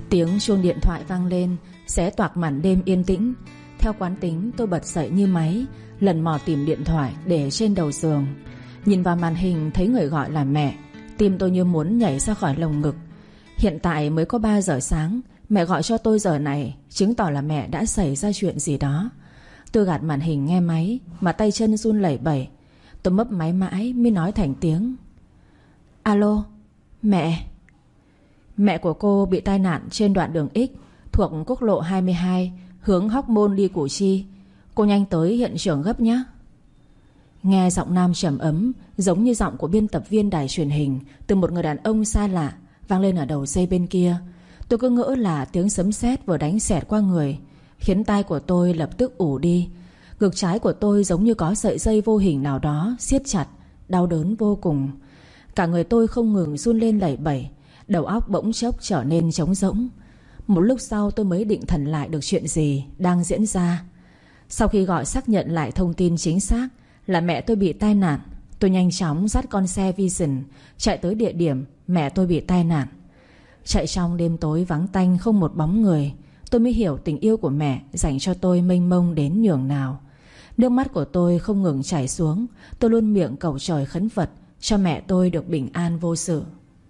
Tiếng chuông điện thoại vang lên, xé toạc màn đêm yên tĩnh. Theo quán tính, tôi bật dậy như máy, lần mò tìm điện thoại để trên đầu giường. Nhìn vào màn hình thấy người gọi là mẹ, tim tôi như muốn nhảy ra khỏi lồng ngực. Hiện tại mới có 3 giờ sáng, mẹ gọi cho tôi giờ này, chứng tỏ là mẹ đã xảy ra chuyện gì đó. Tôi gạt màn hình nghe máy, mà tay chân run lẩy bẩy. Tôi mấp máy mãi mới nói thành tiếng: Alo, mẹ. Mẹ của cô bị tai nạn trên đoạn đường X thuộc quốc lộ 22, hướng Hóc Môn đi Củ Chi. Cô nhanh tới hiện trường gấp nhé. Nghe giọng nam trầm ấm, giống như giọng của biên tập viên đài truyền hình, từ một người đàn ông xa lạ, vang lên ở đầu dây bên kia. Tôi cứ ngỡ là tiếng sấm sét vừa đánh xẹt qua người, khiến tai của tôi lập tức ù đi. Ngực trái của tôi giống như có sợi dây vô hình nào đó siết chặt, đau đớn vô cùng. Cả người tôi không ngừng run lên lẩy bẩy, đầu óc bỗng chốc trở nên trống rỗng. Một lúc sau tôi mới định thần lại được chuyện gì đang diễn ra. Sau khi gọi xác nhận lại thông tin chính xác là mẹ tôi bị tai nạn, tôi nhanh chóng dắt con xe Vision chạy tới địa điểm mẹ tôi bị tai nạn. Chạy trong đêm tối vắng tanh không một bóng người, tôi mới hiểu tình yêu của mẹ dành cho tôi mênh mông đến nhường nào. Nước mắt của tôi không ngừng chảy xuống. Tôi luôn miệng cầu trời khấn Phật cho mẹ tôi được bình an vô sự.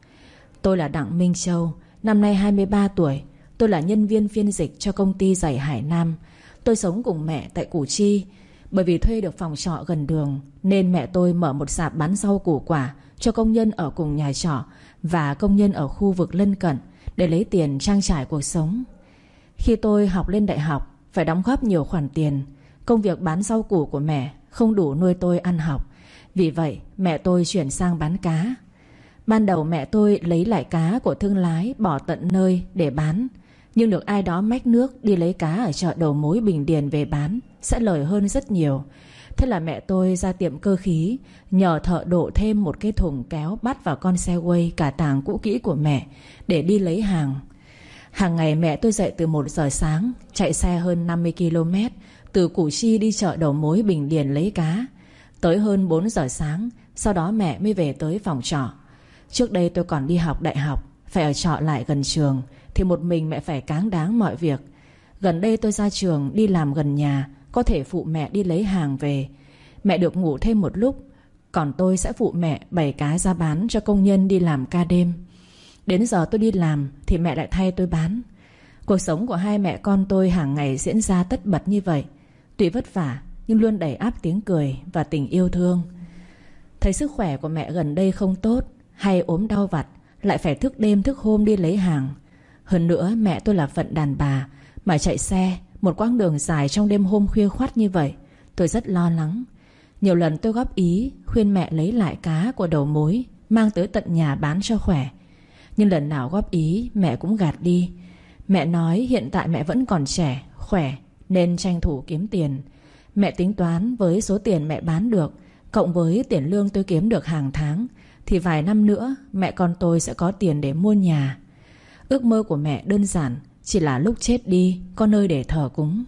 Tôi là Đặng Minh Châu, năm nay 23 tuổi. Tôi là nhân viên phiên dịch cho công ty giày Hải Nam. Tôi sống cùng mẹ tại Củ Chi. Bởi vì thuê được phòng trọ gần đường, nên mẹ tôi mở một sạp bán rau củ quả cho công nhân ở cùng nhà trọ và công nhân ở khu vực lân cận để lấy tiền trang trải cuộc sống. Khi tôi học lên đại học, phải đóng góp nhiều khoản tiền. Công việc bán rau củ của mẹ không đủ nuôi tôi ăn học. Vì vậy mẹ tôi chuyển sang bán cá. Ban đầu mẹ tôi lấy lại cá của thương lái bỏ tận nơi để bán, nhưng được ai đó mách nước đi lấy cá ở chợ đầu mối Bình Điền về bán sẽ lời hơn rất nhiều. Thế là mẹ tôi ra tiệm cơ khí, nhờ thợ độ thêm một cái thùng kéo bắt vào con xe quay cả tàng cũ kỹ của mẹ để đi lấy hàng. Hàng ngày mẹ tôi dậy từ 1 giờ sáng, chạy xe hơn 50 km từ Củ Chi đi chợ đầu mối Bình Điền lấy cá. Tới hơn 4 giờ sáng, sau đó mẹ mới về tới phòng trọ. Trước đây tôi còn đi học đại học, phải ở trọ lại gần trường, thì một mình mẹ phải cáng đáng mọi việc. Gần đây tôi ra trường đi làm gần nhà, có thể phụ mẹ đi lấy hàng về. Mẹ được ngủ thêm một lúc, còn tôi sẽ phụ mẹ bày cá ra bán cho công nhân đi làm ca đêm. Đến giờ tôi đi làm thì mẹ lại thay tôi bán. Cuộc sống của hai mẹ con tôi hàng ngày diễn ra tất bật như vậy. Tuy vất vả nhưng luôn đầy áp tiếng cười và tình yêu thương. Thấy sức khỏe của mẹ gần đây không tốt, hay ốm đau vặt, lại phải thức đêm thức hôm đi lấy hàng. Hơn nữa mẹ tôi là phận đàn bà, mà chạy xe một quãng đường dài trong đêm hôm khuya khoắt như vậy, tôi rất lo lắng. Nhiều lần tôi góp ý khuyên mẹ lấy lại cá của đầu mối, mang tới tận nhà bán cho khỏe. Nhưng lần nào góp ý mẹ cũng gạt đi. Mẹ nói hiện tại mẹ vẫn còn trẻ, khỏe, nên tranh thủ kiếm tiền. Mẹ tính toán với số tiền mẹ bán được, cộng với tiền lương tôi kiếm được hàng tháng, thì vài năm nữa mẹ con tôi sẽ có tiền để mua nhà. Ước mơ của mẹ đơn giản, chỉ là lúc chết đi có nơi để thờ cúng.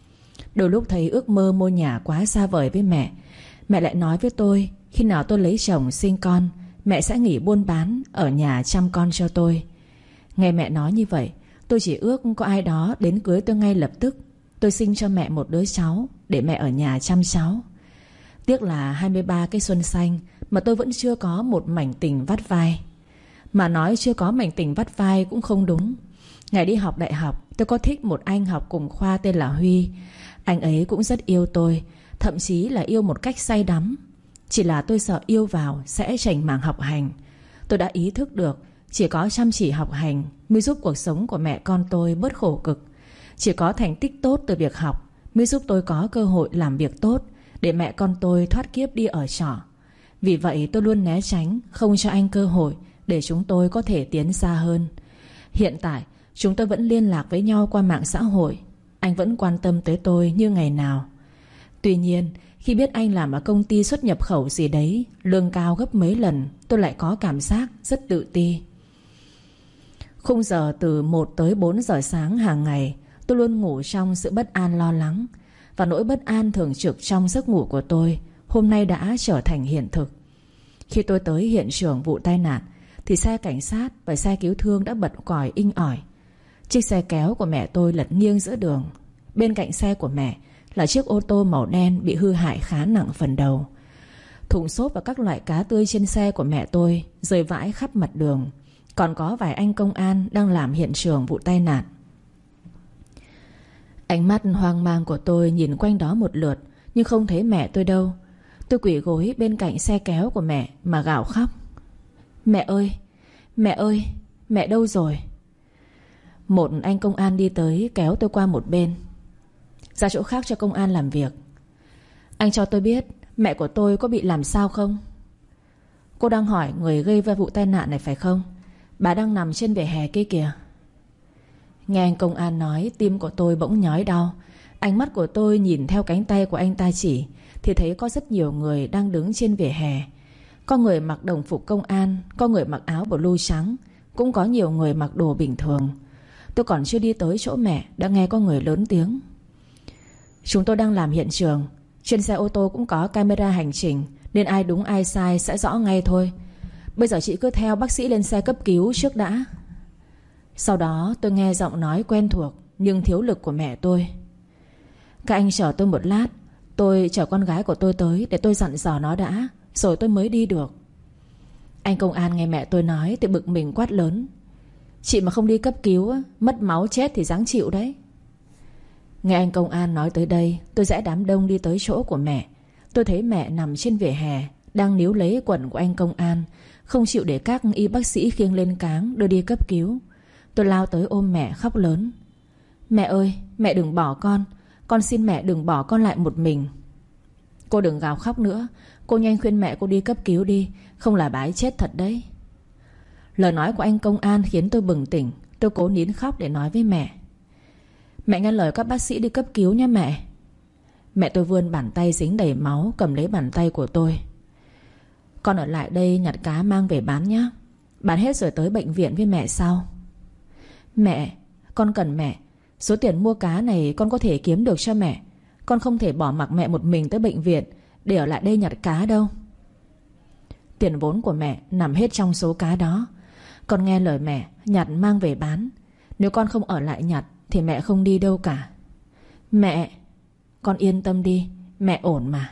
Đôi lúc thấy ước mơ mua nhà quá xa vời với mẹ, mẹ lại nói với tôi khi nào tôi lấy chồng sinh con, mẹ sẽ nghỉ buôn bán, ở nhà chăm con cho tôi. Nghe mẹ nói như vậy, tôi chỉ ước có ai đó đến cưới tôi ngay lập tức. Tôi sinh cho mẹ một đứa cháu để mẹ ở nhà chăm cháu. Tiếc là 23 cái xuân xanh mà tôi vẫn chưa có một mảnh tình vắt vai. Mà nói chưa có mảnh tình vắt vai cũng không đúng. Ngày đi học đại học, tôi có thích một anh học cùng khoa tên là Huy. Anh ấy cũng rất yêu tôi, thậm chí là yêu một cách say đắm. Chỉ là tôi sợ yêu vào sẽ chảnh mảng học hành. Tôi đã ý thức được chỉ có chăm chỉ học hành mới giúp cuộc sống của mẹ con tôi bớt khổ cực. Chỉ có thành tích tốt từ việc học mới giúp tôi có cơ hội làm việc tốt, để mẹ con tôi thoát kiếp đi ở trọ. Vì vậy tôi luôn né tránh, không cho anh cơ hội để chúng tôi có thể tiến xa hơn. Hiện tại chúng tôi vẫn liên lạc với nhau qua mạng xã hội. Anh vẫn quan tâm tới tôi như ngày nào. Tuy nhiên khi biết anh làm ở công ty xuất nhập khẩu gì đấy, lương cao gấp mấy lần, tôi lại có cảm giác rất tự ti. Khung giờ từ 1 tới 4 giờ sáng hàng ngày, tôi luôn ngủ trong sự bất an lo lắng. Và nỗi bất an thường trực trong giấc ngủ của tôi hôm nay đã trở thành hiện thực. Khi tôi tới hiện trường vụ tai nạn thì xe cảnh sát và xe cứu thương đã bật còi inh ỏi. Chiếc xe kéo của mẹ tôi lật nghiêng giữa đường. Bên cạnh xe của mẹ là chiếc ô tô màu đen bị hư hại khá nặng phần đầu. Thùng xốp và các loại cá tươi trên xe của mẹ tôi rơi vãi khắp mặt đường. Còn có vài anh công an đang làm hiện trường vụ tai nạn. Ánh mắt hoang mang của tôi nhìn quanh đó một lượt, nhưng không thấy mẹ tôi đâu. Tôi quỳ gối bên cạnh xe kéo của mẹ mà gào khóc. Mẹ ơi, mẹ ơi, mẹ đâu rồi? Một anh công an đi tới kéo tôi qua một bên. Ra chỗ khác cho công an làm việc. Anh cho tôi biết mẹ của tôi có bị làm sao không? Cô đang hỏi người gây ra vụ tai nạn này phải không? Bà đang nằm trên vỉa hè kia kìa. Nghe anh công an nói, tim của tôi bỗng nhói đau. Ánh mắt của tôi nhìn theo cánh tay của anh ta chỉ, thì thấy có rất nhiều người đang đứng trên vỉa hè. Có người mặc đồng phục công an, có người mặc áo blue trắng, cũng có nhiều người mặc đồ bình thường. Tôi còn chưa đi tới chỗ mẹ đã nghe có người lớn tiếng. Chúng tôi đang làm hiện trường. Trên xe ô tô cũng có camera hành trình, nên ai đúng ai sai sẽ rõ ngay thôi. Bây giờ chị cứ theo bác sĩ lên xe cấp cứu trước đã. Sau đó tôi nghe giọng nói quen thuộc nhưng thiếu lực của mẹ tôi. Các anh chờ tôi một lát, tôi chở con gái của tôi tới để tôi dặn dò nó đã, rồi tôi mới đi được. Anh công an nghe mẹ tôi nói thì bực mình quát lớn. Chị mà không đi cấp cứu, mất máu chết thì ráng chịu đấy. Nghe anh công an nói tới đây, tôi rẽ đám đông đi tới chỗ của mẹ. Tôi thấy mẹ nằm trên vỉa hè, đang níu lấy quần của anh công an, không chịu để các y bác sĩ khiêng lên cáng đưa đi cấp cứu. Tôi lao tới ôm mẹ khóc lớn. Mẹ ơi, mẹ đừng bỏ con xin mẹ đừng bỏ con lại một mình. Cô đừng gào khóc nữa, cô nhanh khuyên mẹ cô đi cấp cứu đi, không là bà ấy chết thật đấy. Lời nói của anh công an khiến tôi bừng tỉnh. Tôi cố nín khóc để nói với mẹ. Mẹ nghe lời các bác sĩ đi cấp cứu nha mẹ. Mẹ tôi vươn bàn tay dính đầy máu cầm lấy bàn tay của tôi. Con ở lại đây nhặt cá mang về bán nhé. Bán hết rồi tới bệnh viện với mẹ sau. Mẹ, con cần mẹ. Số tiền mua cá này con có thể kiếm được cho mẹ. Con không thể bỏ mặc mẹ một mình tới bệnh viện để ở lại đây nhặt cá đâu. Tiền vốn của mẹ nằm hết trong số cá đó. Con nghe lời mẹ nhặt mang về bán. Nếu con không ở lại nhặt thì mẹ không đi đâu cả. Mẹ, con yên tâm đi, mẹ ổn mà.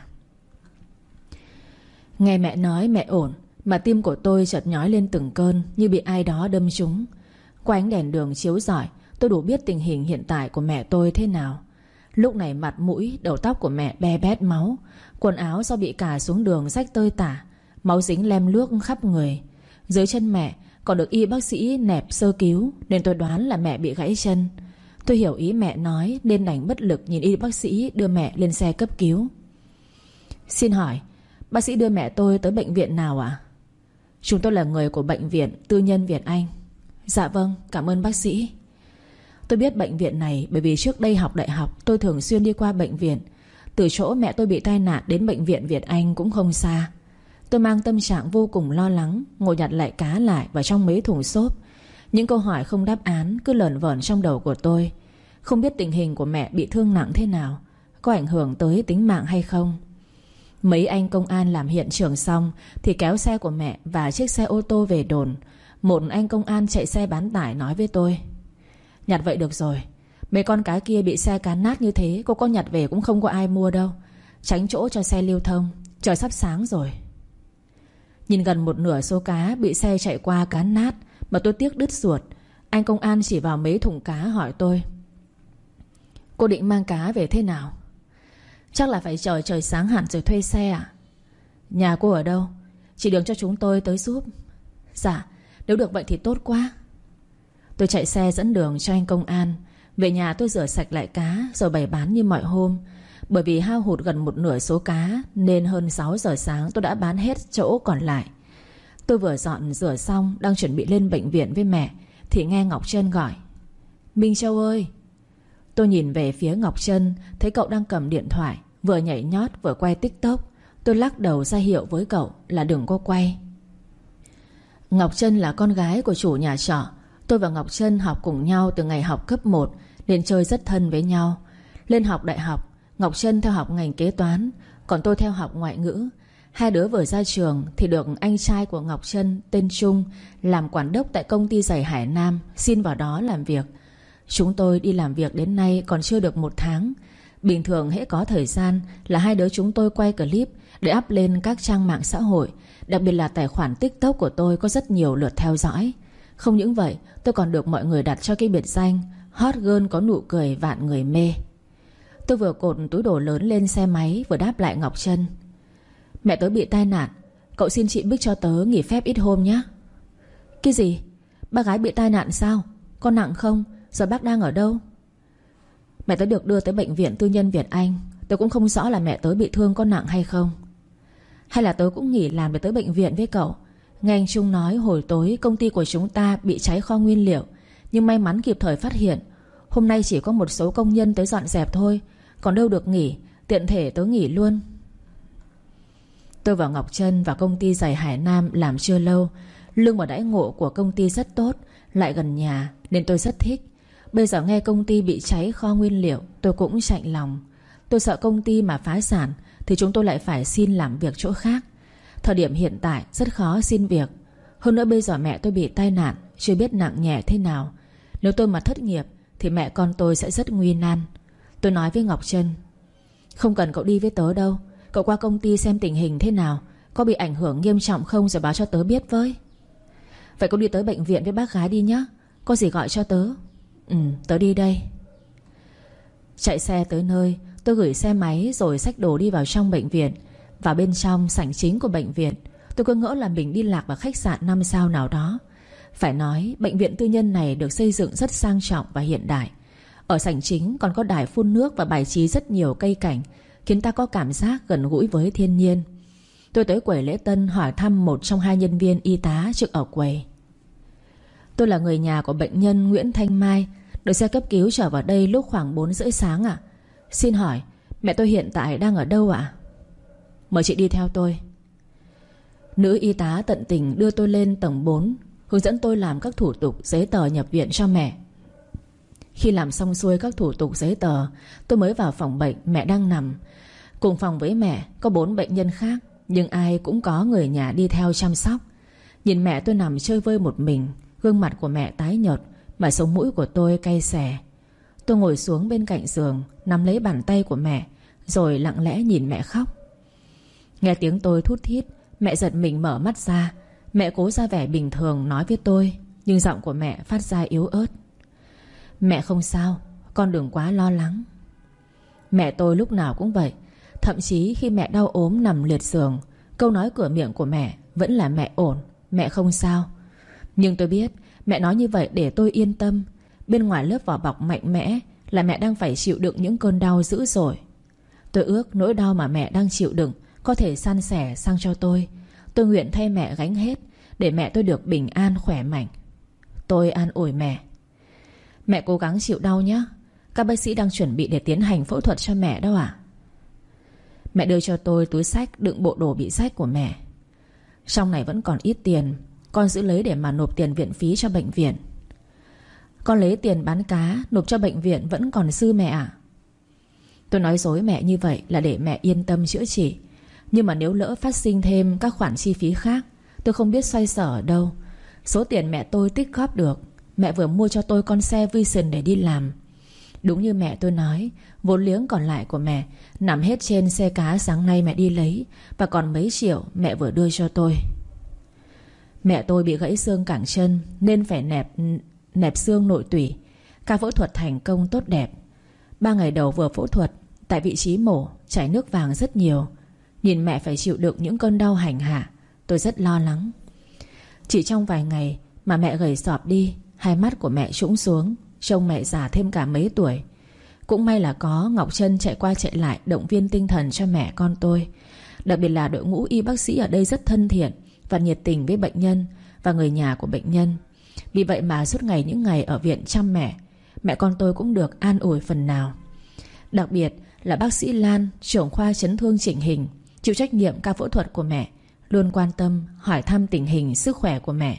Nghe mẹ nói mẹ ổn mà tim của tôi chợt nhói lên từng cơn, như bị ai đó đâm trúng. Qua ánh đèn đường chiếu rọi, tôi đủ biết tình hình hiện tại của mẹ tôi thế nào. Lúc này mặt mũi, đầu tóc của mẹ be bét máu. Quần áo do bị cà xuống đường rách tơi tả, máu dính lem luốc khắp người. Dưới chân mẹ còn được y bác sĩ nẹp sơ cứu, nên tôi đoán là mẹ bị gãy chân. Tôi hiểu ý mẹ nói nên đành bất lực nhìn y bác sĩ đưa mẹ lên xe cấp cứu. Xin hỏi, bác sĩ đưa mẹ tôi tới bệnh viện nào ạ? Chúng tôi là người của bệnh viện tư nhân Việt Anh. Dạ vâng, cảm ơn bác sĩ. Tôi biết bệnh viện này bởi vì trước đây học đại học tôi thường xuyên đi qua bệnh viện. Từ chỗ mẹ tôi bị tai nạn đến bệnh viện Việt Anh cũng không xa. Tôi mang tâm trạng vô cùng lo lắng, ngồi nhặt lại cá lại vào trong mấy thùng xốp. Những câu hỏi không đáp án cứ lởn vởn trong đầu của tôi. Không biết tình hình của mẹ bị thương nặng thế nào, có ảnh hưởng tới tính mạng hay không. Mấy anh công an làm hiện trường xong thì kéo xe của mẹ và chiếc xe ô tô về đồn. Một anh công an chạy xe bán tải nói với tôi. Nhặt vậy được rồi. Mấy con cá kia bị xe cán nát như thế, cô có nhặt về cũng không có ai mua đâu. Tránh chỗ cho xe lưu thông, trời sắp sáng rồi. Nhìn gần một nửa số cá bị xe chạy qua cán nát mà tôi tiếc đứt ruột. Anh công an chỉ vào mấy thùng cá hỏi tôi. Cô định mang cá về thế nào? Chắc là phải chờ trời sáng hẳn rồi thuê xe à? Nhà cô ở đâu? Chỉ đường cho chúng tôi tới giúp. Dạ, nếu được vậy thì tốt quá. Tôi chạy xe dẫn đường cho anh công an. Về nhà tôi rửa sạch lại cá rồi bày bán như mọi hôm. Bởi vì hao hụt gần một nửa số cá nên hơn 6 giờ sáng tôi đã bán hết chỗ còn lại. Tôi vừa dọn rửa xong đang chuẩn bị lên bệnh viện với mẹ thì nghe Ngọc Trân gọi. Minh Châu ơi. Tôi nhìn về phía Ngọc Trân, thấy cậu đang cầm điện thoại, vừa nhảy nhót vừa quay TikTok. Tôi lắc đầu ra hiệu với cậu là đừng có quay. Ngọc Trân là con gái của chủ nhà trọ. Tôi và Ngọc Trân học cùng nhau từ ngày học cấp 1 nên chơi rất thân với nhau. Lên học đại học, Ngọc Trân theo học ngành kế toán, còn tôi theo học ngoại ngữ. Hai đứa vừa ra trường thì được anh trai của Ngọc Trân tên Trung làm quản đốc tại công ty giày Hải Nam xin vào đó làm việc. Chúng tôi đi làm việc đến nay còn chưa được 1 tháng. Bình thường hễ có thời gian là hai đứa chúng tôi quay clip để up lên các trang mạng xã hội. Đặc biệt là tài khoản TikTok của tôi có rất nhiều lượt theo dõi. Không những vậy, tôi còn được mọi người đặt cho cái biệt danh Hot girl có nụ cười vạn người mê. Tôi vừa cột túi đồ lớn lên xe máy, vừa đáp lại Ngọc Trân. Mẹ tớ bị tai nạn, cậu xin chị Bích cho tớ nghỉ phép ít hôm nhé. Cái gì? Bác gái bị tai nạn sao? Có nặng không? Giờ bác đang ở đâu? Mẹ tớ được đưa tới bệnh viện tư nhân Việt Anh. Tớ cũng không rõ là mẹ tớ bị thương có nặng hay không. Hay là tớ cũng nghỉ làm để tới bệnh viện với cậu. Nghe anh Trung nói hồi tối công ty của chúng ta bị cháy kho nguyên liệu, nhưng may mắn kịp thời phát hiện. Hôm nay chỉ có một số công nhân tới dọn dẹp thôi, còn đâu được nghỉ. Tiện thể tớ nghỉ luôn. Tôi và Ngọc Trân vào công ty giày Hải Nam làm chưa lâu. Lương và đãi ngộ của công ty rất tốt, lại gần nhà nên tôi rất thích. Bây giờ nghe công ty bị cháy kho nguyên liệu, tôi cũng chạnh lòng. Tôi sợ công ty mà phá sản thì chúng tôi lại phải xin làm việc chỗ khác. Thời điểm hiện tại rất khó xin việc. Hơn nữa bây giờ mẹ tôi bị tai nạn, chưa biết nặng nhẹ thế nào. Nếu tôi mà thất nghiệp thì mẹ con tôi sẽ rất nguy nan. Tôi nói với Ngọc Trân, không cần cậu đi với tớ đâu. Cậu qua công ty xem tình hình thế nào, có bị ảnh hưởng nghiêm trọng không rồi báo cho tớ biết với. Vậy cậu đi tới bệnh viện với bác gái đi nhé. Có gì gọi cho tớ. Tớ đi đây. Chạy xe tới nơi, tôi gửi xe máy rồi xách đồ đi vào trong bệnh viện. Vào bên trong sảnh chính của bệnh viện, tôi cứ ngỡ là mình đi lạc vào khách sạn 5 sao nào đó. Phải nói bệnh viện tư nhân này được xây dựng rất sang trọng và hiện đại. Ở sảnh chính còn có đài phun nước và bài trí rất nhiều cây cảnh, khiến ta có cảm giác gần gũi với thiên nhiên. Tôi tới quầy lễ tân hỏi thăm một trong 2 nhân viên y tá trực ở quầy. Tôi là người nhà của bệnh nhân Nguyễn Thanh Mai, được xe cấp cứu trở vào đây lúc khoảng 4 rưỡi sáng ạ. Xin hỏi mẹ tôi hiện tại đang ở đâu ạ? Mời chị đi theo tôi. Nữ y tá tận tình đưa tôi lên tầng 4, hướng dẫn tôi làm các thủ tục giấy tờ nhập viện cho mẹ. Khi làm xong xuôi các thủ tục giấy tờ, tôi mới vào phòng bệnh mẹ đang nằm. Cùng phòng với mẹ có 4 bệnh nhân khác, nhưng ai cũng có người nhà đi theo chăm sóc. Nhìn mẹ tôi nằm chơi vơi một mình, gương mặt của mẹ tái nhợt mà sống mũi của tôi cay xè. Tôi ngồi xuống bên cạnh giường, nắm lấy bàn tay của mẹ, rồi lặng lẽ nhìn mẹ khóc. Nghe tiếng tôi thút thít, mẹ giật mình mở mắt ra. Mẹ cố ra vẻ bình thường nói với tôi, nhưng giọng của mẹ phát ra yếu ớt. Mẹ không sao, con đừng quá lo lắng. Mẹ tôi lúc nào cũng vậy. Thậm chí khi mẹ đau ốm nằm liệt giường, câu nói cửa miệng của mẹ vẫn là mẹ ổn, mẹ không sao. Nhưng tôi biết mẹ nói như vậy để tôi yên tâm. Bên ngoài lớp vỏ bọc mạnh mẽ là mẹ đang phải chịu đựng những cơn đau dữ dội. Tôi ước nỗi đau mà mẹ đang chịu đựng có thể san sẻ sang cho tôi. Tôi nguyện thay mẹ gánh hết, để mẹ tôi được bình an khỏe mạnh. Tôi an ủi mẹ. Mẹ cố gắng chịu đau nhé. Các bác sĩ đang chuẩn bị để tiến hành phẫu thuật cho mẹ đó ạ. Mẹ đưa cho tôi túi xách đựng bộ đồ bị rách của mẹ. Trong này vẫn còn ít tiền, con giữ lấy để mà nộp tiền viện phí cho bệnh viện. Con lấy tiền bán cá nộp cho bệnh viện vẫn còn dư mẹ ạ. Tôi nói dối mẹ như vậy là để mẹ yên tâm chữa trị. Nhưng mà nếu lỡ phát sinh thêm các khoản chi phí khác, tôi không biết xoay sở ở đâu. Số tiền mẹ tôi tích góp được, mẹ vừa mua cho tôi con xe Vision để đi làm. Đúng như mẹ tôi nói, vốn liếng còn lại của mẹ nằm hết trên xe cá sáng nay mẹ đi lấy, và còn mấy triệu mẹ vừa đưa cho tôi. Mẹ tôi bị gãy xương cẳng chân nên phải nẹp xương nội tủy. Ca phẫu thuật thành công tốt đẹp. 3 ngày đầu vừa phẫu thuật, tại vị trí mổ chảy nước vàng rất nhiều. Nhìn mẹ phải chịu đựng những cơn đau hành hạ, tôi rất lo lắng. Chỉ trong vài ngày mà mẹ gầy sọp đi, hai mắt của mẹ trũng xuống, trông mẹ già thêm cả mấy tuổi. Cũng may là có Ngọc Trân chạy qua chạy lại động viên tinh thần cho mẹ con tôi. Đặc biệt là đội ngũ y bác sĩ ở đây rất thân thiện và nhiệt tình với bệnh nhân và người nhà của bệnh nhân. Vì vậy mà suốt ngày những ngày ở viện chăm mẹ con tôi cũng được an ủi phần nào. Đặc biệt là bác sĩ Lan, trưởng khoa chấn thương chỉnh hình, chịu trách nhiệm ca phẫu thuật của mẹ, luôn quan tâm hỏi thăm tình hình sức khỏe của mẹ.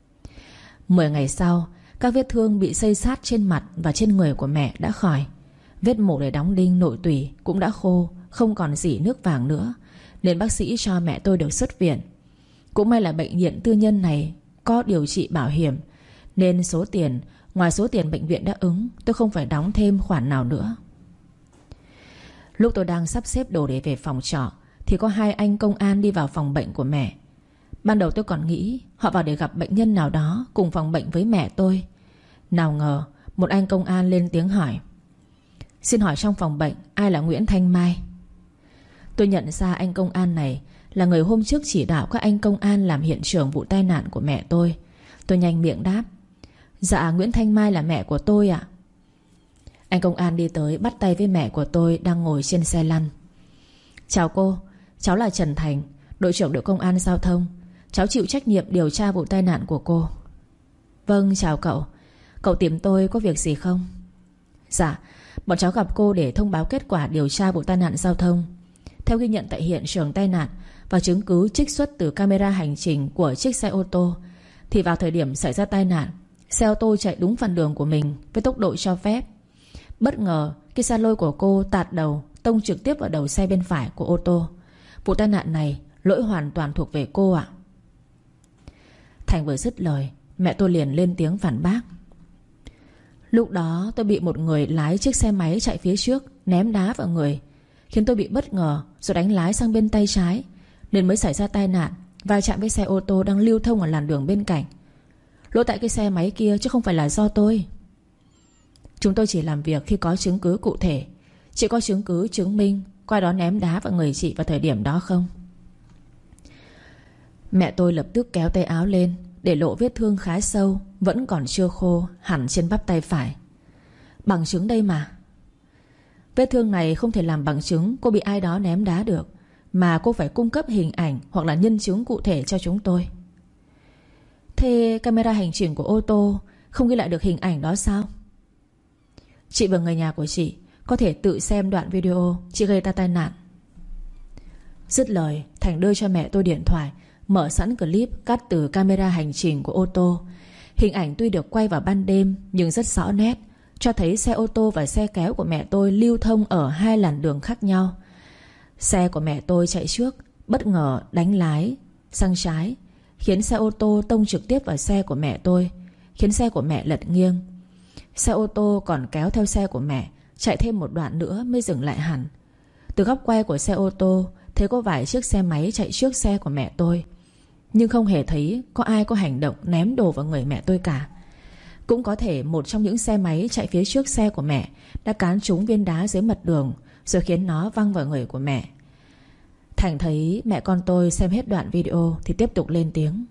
10 ngày sau, các vết thương bị xây xát trên mặt và trên người của mẹ đã khỏi. Vết mổ để đóng đinh nội tủy cũng đã khô, không còn rỉ nước vàng nữa, nên bác sĩ cho mẹ tôi được xuất viện. Cũng may là bệnh viện tư nhân này có điều trị bảo hiểm, nên số tiền Ngoài số tiền bệnh viện đã ứng, tôi không phải đóng thêm khoản nào nữa. Lúc tôi đang sắp xếp đồ để về phòng trọ thì có hai anh công an đi vào phòng bệnh của mẹ. Ban đầu tôi còn nghĩ họ vào để gặp bệnh nhân nào đó cùng phòng bệnh với mẹ tôi. Nào ngờ một anh công an lên tiếng hỏi: "Xin hỏi trong phòng bệnh ai là Nguyễn Thanh Mai?" Tôi nhận ra anh công an này là người hôm trước chỉ đạo các anh công an làm hiện trường vụ tai nạn của mẹ tôi. Tôi nhanh miệng đáp: "Dạ, Nguyễn Thanh Mai là mẹ của tôi ạ." Anh công an đi tới bắt tay với mẹ của tôi đang ngồi trên xe lăn. "Chào cô, cháu là Trần Thành, đội trưởng đội công an giao thông. Cháu chịu trách nhiệm điều tra vụ tai nạn của cô." "Vâng, chào cậu. Cậu tìm tôi có việc gì không?" "Dạ, bọn cháu gặp cô để thông báo kết quả điều tra vụ tai nạn giao thông. Theo ghi nhận tại hiện trường tai nạn và chứng cứ trích xuất từ camera hành trình của chiếc xe ô tô, thì vào thời điểm xảy ra tai nạn, xe ô tô chạy đúng phần đường của mình với tốc độ cho phép. Bất ngờ cái xe lôi của cô tạt đầu, tông trực tiếp vào đầu xe bên phải của ô tô. Vụ tai nạn này lỗi hoàn toàn thuộc về cô ạ." Thành vừa dứt lời, mẹ tôi liền lên tiếng phản bác: "Lúc đó tôi bị một người lái chiếc xe máy chạy phía trước ném đá vào người, khiến tôi bị bất ngờ rồi đánh lái sang bên tay trái, nên mới xảy ra tai nạn va chạm với xe ô tô đang lưu thông ở làn đường bên cạnh. Lỗi tại cái xe máy kia chứ không phải là do tôi. Chúng tôi chỉ làm việc khi có chứng cứ cụ thể. Chị có chứng cứ chứng minh có ai đó ném đá vào người chị vào thời điểm đó không?" Mẹ tôi lập tức kéo tay áo lên để lộ vết thương khá sâu, vẫn còn chưa khô hẳn trên bắp tay phải. "Bằng chứng đây mà." "Vết thương này không thể làm bằng chứng cô bị ai đó ném đá được, mà cô phải cung cấp hình ảnh hoặc là nhân chứng cụ thể cho chúng tôi." "Thế camera hành trình của ô tô không ghi lại được hình ảnh đó sao?" "Chị và người nhà của chị có thể tự xem đoạn video chị gây ra tai nạn." Dứt lời, Thành đưa cho mẹ tôi điện thoại, mở sẵn clip cắt từ camera hành trình của ô tô. Hình ảnh tuy được quay vào ban đêm nhưng rất rõ nét, cho thấy xe ô tô và xe kéo của mẹ tôi lưu thông ở hai làn đường khác nhau. Xe của mẹ tôi chạy trước, bất ngờ đánh lái sang trái, khiến xe ô tô tông trực tiếp vào xe của mẹ tôi, khiến xe của mẹ lật nghiêng. Xe ô tô còn kéo theo xe của mẹ, chạy thêm một đoạn nữa mới dừng lại hẳn. Từ góc quay của xe ô tô thấy có vài chiếc xe máy chạy trước xe của mẹ tôi, nhưng không hề thấy có ai có hành động ném đồ vào người mẹ tôi cả. Cũng có thể một trong những xe máy chạy phía trước xe của mẹ đã cán trúng viên đá dưới mặt đường, rồi khiến nó văng vào người của mẹ. Thành thấy mẹ con tôi xem hết đoạn video thì tiếp tục lên tiếng: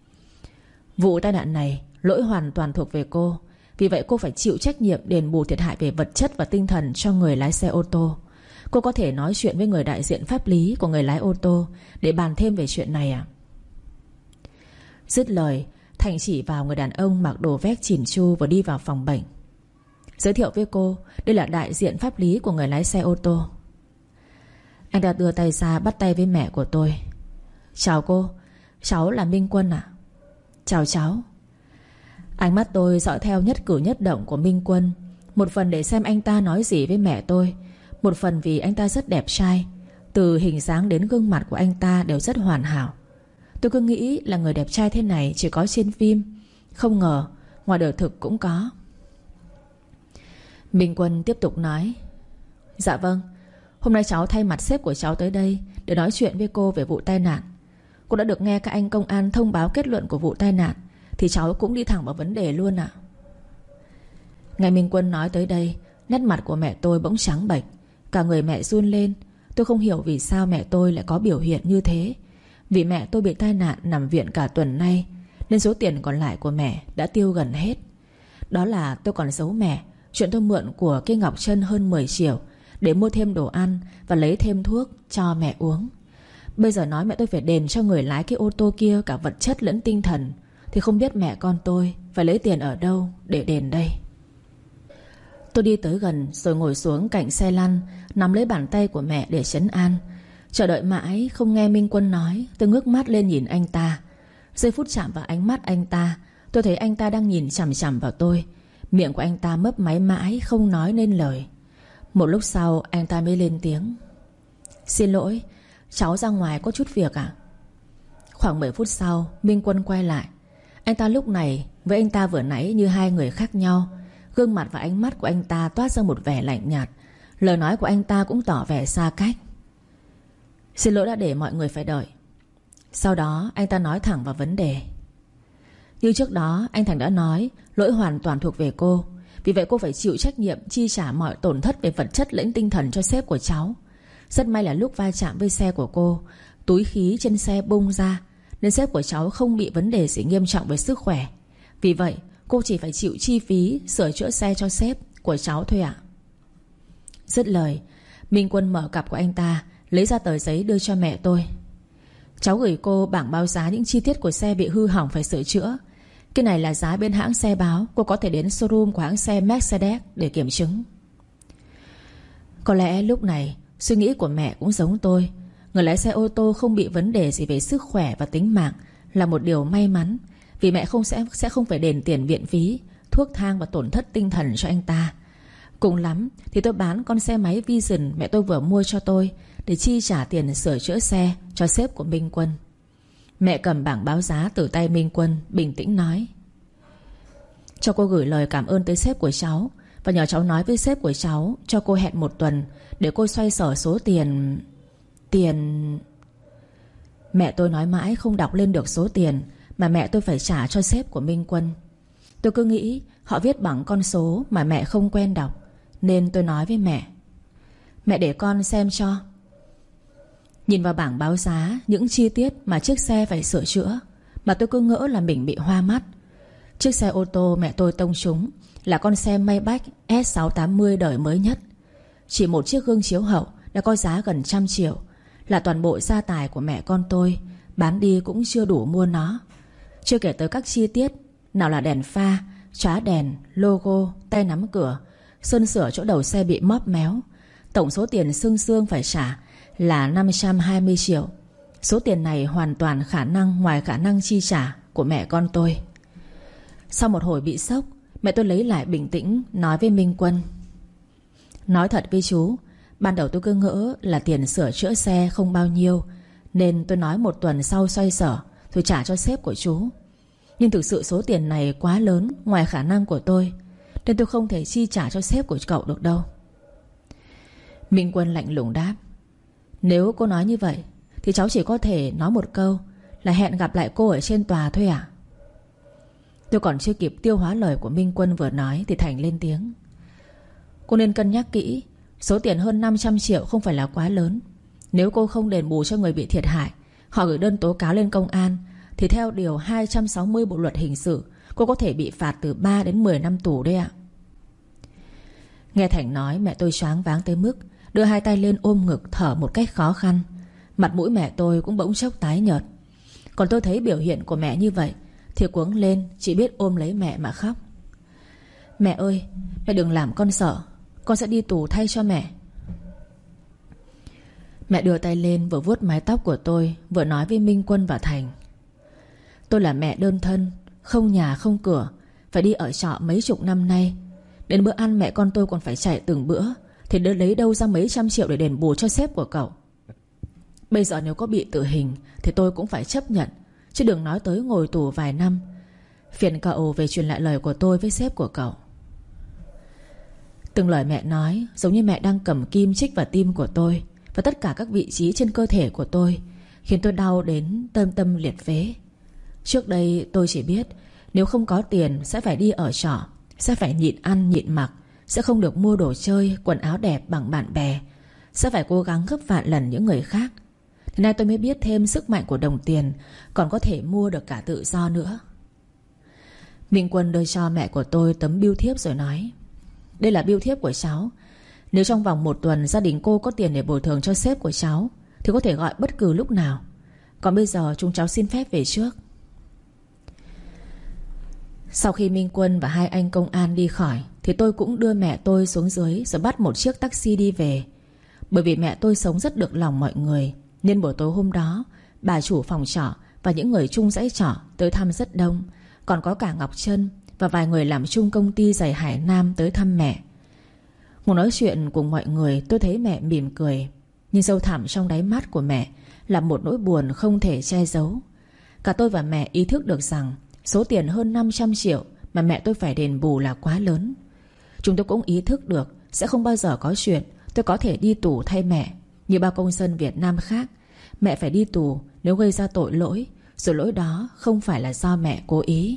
"Vụ tai nạn này lỗi hoàn toàn thuộc về cô. Vì vậy cô phải chịu trách nhiệm đền bù thiệt hại về vật chất và tinh thần cho người lái xe ô tô. Cô có thể nói chuyện với người đại diện pháp lý của người lái ô tô để bàn thêm về chuyện này à?" Dứt lời, Thành chỉ vào người đàn ông mặc đồ vest chỉn chu vừa đi vào phòng bệnh: "Giới thiệu với cô, đây là đại diện pháp lý của người lái xe ô tô." Anh ta đưa tay ra bắt tay với mẹ của tôi: "Chào cô, cháu là Minh Quân ạ." "Chào cháu." Ánh mắt tôi dõi theo nhất cử nhất động của Minh Quân, một phần để xem anh ta nói gì với mẹ tôi, một phần vì anh ta rất đẹp trai. Từ hình dáng đến gương mặt của anh ta đều rất hoàn hảo. Tôi cứ nghĩ là người đẹp trai thế này chỉ có trên phim, không ngờ ngoài đời thực cũng có. Minh Quân tiếp tục nói: "Dạ vâng, hôm nay cháu thay mặt sếp của cháu tới đây để nói chuyện với cô về vụ tai nạn. Cô đã được nghe các anh công an thông báo kết luận của vụ tai nạn, thì cháu cũng đi thẳng vào vấn đề luôn ạ." Nghe Minh Quân nói tới đây, nét mặt của mẹ tôi bỗng trắng bệch, cả người mẹ run lên. Tôi không hiểu vì sao mẹ tôi lại có biểu hiện như thế. Vì mẹ tôi bị tai nạn nằm viện cả tuần nay, nên số tiền còn lại của mẹ đã tiêu gần hết. Đó là tôi còn giấu mẹ chuyện tôi mượn của cái Ngọc Trân hơn 10 triệu để mua thêm đồ ăn và lấy thêm thuốc cho mẹ uống. Bây giờ nói mẹ tôi phải đền cho người lái cái ô tô kia cả vật chất lẫn tinh thần, thì không biết mẹ con tôi phải lấy tiền ở đâu để đền đây. Tôi đi tới gần rồi ngồi xuống cạnh xe lăn, nắm lấy bàn tay của mẹ để trấn an. Chờ đợi mãi không nghe Minh Quân nói, tôi ngước mắt lên nhìn anh ta. Giây phút chạm vào ánh mắt anh ta, tôi thấy anh ta đang nhìn chằm chằm vào tôi. Miệng của anh ta mấp máy mãi không nói nên lời. Một lúc sau anh ta mới lên tiếng: "Xin lỗi, cháu ra ngoài có chút việc ạ." Khoảng 10 phút sau Minh Quân quay lại. Anh ta lúc này với anh ta vừa nãy như hai người khác nhau. Gương mặt và ánh mắt của anh ta toát ra một vẻ lạnh nhạt. Lời nói của anh ta cũng tỏ vẻ xa cách. Xin lỗi đã để mọi người phải đợi. Sau đó anh ta nói thẳng vào vấn đề. Như trước đó anh Thành đã nói, lỗi hoàn toàn thuộc về cô. Vì vậy cô phải chịu trách nhiệm chi trả mọi tổn thất về vật chất lẫn tinh thần cho sếp của cháu. Rất may là lúc va chạm với xe của cô, túi khí trên xe bung ra, nên sếp của cháu không bị vấn đề gì nghiêm trọng về sức khỏe. Vì vậy cô chỉ phải chịu chi phí sửa chữa xe cho sếp của cháu thôi ạ. Dứt lời, Minh Quân mở cặp của anh ta, lấy ra tờ giấy đưa cho mẹ tôi. Cháu gửi cô bảng báo giá những chi tiết của xe bị hư hỏng phải sửa chữa. Cái này là giá bên hãng xe báo. Cô có thể đến showroom của hãng xe Mercedes để kiểm chứng. Có lẽ lúc này suy nghĩ của mẹ cũng giống tôi. Người lái xe ô tô không bị vấn đề gì về sức khỏe và tính mạng là một điều may mắn. Vì mẹ sẽ không phải đền tiền viện phí, thuốc thang và tổn thất tinh thần cho anh ta. Cùng lắm thì tôi bán con xe máy Vision mẹ tôi vừa mua cho tôi để chi trả tiền sửa chữa xe cho sếp của Minh Quân. Mẹ cầm bảng báo giá từ tay Minh Quân, bình tĩnh nói: cho cô gửi lời cảm ơn tới sếp của cháu, và nhờ cháu nói với sếp của cháu cho cô hẹn 1 tuần để cô xoay sở số tiền. Mẹ tôi nói mãi không đọc lên được số tiền mà mẹ tôi phải trả cho sếp của Minh Quân. Tôi cứ nghĩ họ viết bằng con số mà mẹ không quen đọc, nên tôi nói với mẹ: mẹ để con xem cho. Nhìn vào bảng báo giá những chi tiết mà chiếc xe phải sửa chữa mà tôi cứ ngỡ là mình bị hoa mắt. Chiếc xe ô tô mẹ tôi tông trúng là con xe Maybach S680 đời mới nhất. Chỉ một chiếc gương chiếu hậu đã có giá gần 100 triệu, là toàn bộ gia tài của mẹ con tôi. Bán đi cũng chưa đủ mua nó. Chưa kể tới các chi tiết, nào là đèn pha, chóa đèn, logo, tay nắm cửa, sơn sửa chỗ đầu xe bị móp méo. Tổng số tiền xương phải trả là 520 triệu. Số tiền này hoàn toàn ngoài khả năng chi trả của mẹ con tôi. Sau một hồi bị sốc, mẹ tôi lấy lại bình tĩnh, nói với Minh Quân: nói thật với chú, ban đầu tôi cứ ngỡ là tiền sửa chữa xe không bao nhiêu, nên tôi nói 1 tuần sau xoay sở tôi trả cho sếp của chú. Nhưng thực sự số tiền này quá lớn, ngoài khả năng của tôi, nên tôi không thể chi trả cho sếp của cậu được đâu. Minh Quân lạnh lùng đáp: nếu cô nói như vậy thì cháu chỉ có thể nói một câu là hẹn gặp lại cô ở trên tòa thôi ạ. Tôi còn chưa kịp tiêu hóa lời của Minh Quân vừa nói thì Thành lên tiếng: cô nên cân nhắc kỹ. Số tiền hơn 500 triệu không phải là quá lớn. Nếu cô không đền bù cho người bị thiệt hại, họ gửi đơn tố cáo lên công an, thì theo điều 260 Bộ luật hình sự, cô có thể bị phạt từ 3 đến 10 năm tù đấy ạ. Nghe Thành nói, mẹ tôi choáng váng tới mức đưa hai tay lên ôm ngực thở một cách khó khăn. Mặt mũi mẹ tôi cũng bỗng chốc tái nhợt. Còn tôi thấy biểu hiện của mẹ như vậy thì cuống lên, chỉ biết ôm lấy mẹ mà khóc. Mẹ ơi, mẹ đừng làm con sợ. Con sẽ đi tù thay cho mẹ. Mẹ đưa tay lên vừa vuốt mái tóc của tôi, vừa nói với Minh Quân và Thành: tôi là mẹ đơn thân, không nhà không cửa, phải đi ở trọ mấy chục năm nay. Đến bữa ăn mẹ con tôi còn phải chạy từng bữa, thì lấy đâu ra mấy trăm triệu để đền bù cho sếp của cậu. Bây giờ nếu có bị tử hình thì tôi cũng phải chấp nhận, chứ đừng nói tới ngồi tù vài năm. Phiền cậu về truyền lại lời của tôi với sếp của cậu. Từng lời mẹ nói giống như mẹ đang cầm kim chích vào tim của tôi và tất cả các vị trí trên cơ thể của tôi, khiến tôi đau đến tâm liệt phế. Trước đây tôi chỉ biết nếu không có tiền sẽ phải đi ở trọ, sẽ phải nhịn ăn nhịn mặc, sẽ không được mua đồ chơi, quần áo đẹp bằng bạn bè, sẽ phải cố gắng gấp vạn lần những người khác. Thế nay tôi mới biết thêm sức mạnh của đồng tiền còn có thể mua được cả tự do nữa. Minh Quân đưa cho mẹ của tôi tấm bưu thiếp rồi nói: đây là bưu thiếp của cháu. Nếu trong vòng 1 tuần gia đình cô có tiền để bồi thường cho sếp của cháu thì có thể gọi bất cứ lúc nào. Còn bây giờ chúng cháu xin phép về trước. Sau khi Minh Quân và hai anh công an đi khỏi thì tôi cũng đưa mẹ tôi xuống dưới, rồi bắt một chiếc taxi đi về. Bởi vì mẹ tôi sống rất được lòng mọi người, nên buổi tối hôm đó bà chủ phòng trọ và những người chung dãy trọ tới thăm rất đông. Còn có cả Ngọc Trân và vài người làm chung công ty giày Hải Nam tới thăm mẹ. Ngồi nói chuyện cùng mọi người, tôi thấy mẹ mỉm cười, nhưng sâu thẳm trong đáy mắt của mẹ là một nỗi buồn không thể che giấu. Cả tôi và mẹ ý thức được rằng Số tiền hơn 500 triệu mà mẹ tôi phải đền bù là quá lớn. Chúng tôi cũng ý thức được sẽ không bao giờ có chuyện tôi có thể đi tù thay mẹ. Như bao công dân Việt Nam khác, mẹ phải đi tù nếu gây ra tội lỗi, rồi lỗi đó không phải là do mẹ cố ý.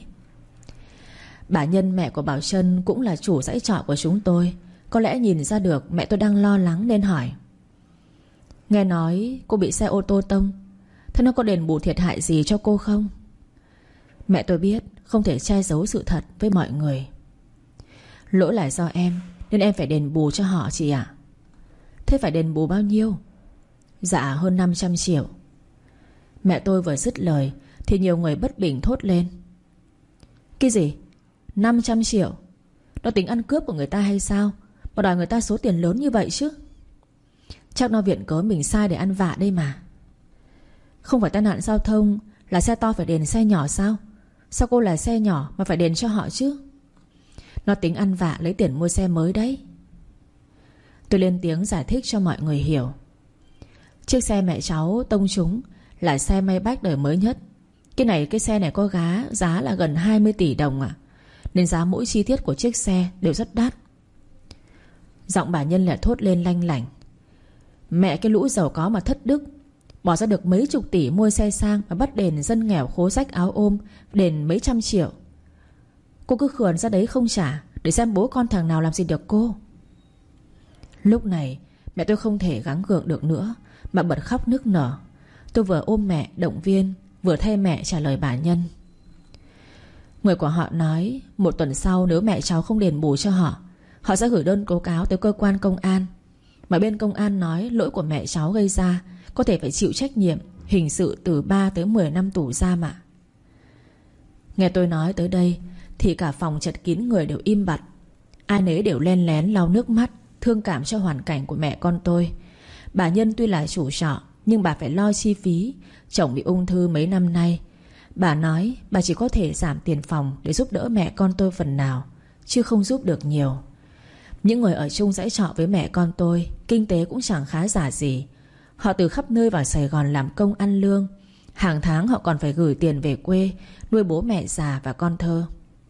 Bà Nhân, mẹ của Bảo Trân, cũng là chủ dãy trọ của chúng tôi. Có lẽ nhìn ra được mẹ tôi đang lo lắng nên hỏi: Nghe nói cô bị xe ô tô tông, thế nó có đền bù thiệt hại gì cho cô không? Mẹ tôi biết không thể che giấu sự thật với mọi người. Lỗi là do em, nên em phải đền bù cho họ chị ạ. Thế phải đền bù bao nhiêu? Dạ hơn 500 triệu. Mẹ tôi vừa dứt lời thì nhiều người bất bình thốt lên: Cái gì? 500 triệu? Nó tính ăn cướp của người ta hay sao mà đòi người ta số tiền lớn như vậy chứ? Chắc nó viện cớ mình sai để ăn vạ đây mà. Không phải tai nạn giao thông là xe to phải đền xe nhỏ sao? Sao cô là xe nhỏ mà phải đền cho họ chứ? Nó tính ăn vạ lấy tiền mua xe mới đấy. Tôi lên tiếng giải thích cho mọi người hiểu. Chiếc xe mẹ cháu tông trúng là xe Maybach đời mới nhất. Cái xe này có giá là gần 20 tỷ đồng ạ. Nên giá mỗi chi tiết của chiếc xe đều rất đắt. Giọng bà Nhân lại thốt lên lanh lảnh: Mẹ cái lũ giàu có mà thất đức, bỏ ra được mấy chục tỷ mua xe sang mà bắt đền dân nghèo khố rách áo ôm đền mấy trăm triệu. Cô cứ khườn ra đấy không trả, để xem bố con thằng nào làm gì được cô. Lúc này mẹ tôi không thể gắng gượng được nữa mà bật khóc nức nở. Tôi vừa ôm mẹ động viên, vừa thay mẹ trả lời bà Nhân. Người của họ nói 1 tuần sau nếu mẹ cháu không đền bù cho họ, họ sẽ gửi đơn tố cáo tới cơ quan công an. Mà bên công an nói lỗi của mẹ cháu gây ra có thể phải chịu trách nhiệm hình sự từ 3 tới 10 năm tù giam ạ. Nghe tôi nói tới đây thì cả phòng chật kín người đều im bặt. Ai nấy đều len lén lau nước mắt, thương cảm cho hoàn cảnh của mẹ con tôi. Bà Nhân tuy là chủ trọ nhưng bà phải lo chi phí. Chồng bị ung thư mấy năm nay. Bà nói bà chỉ có thể giảm tiền phòng để giúp đỡ mẹ con tôi phần nào, chứ không giúp được nhiều. Những người ở chung dãy trọ với mẹ con tôi kinh tế cũng chẳng khá giả gì. Họ từ khắp nơi vào Sài Gòn làm công ăn lương. Hàng tháng họ còn phải gửi tiền về quê nuôi bố mẹ già và con thơ.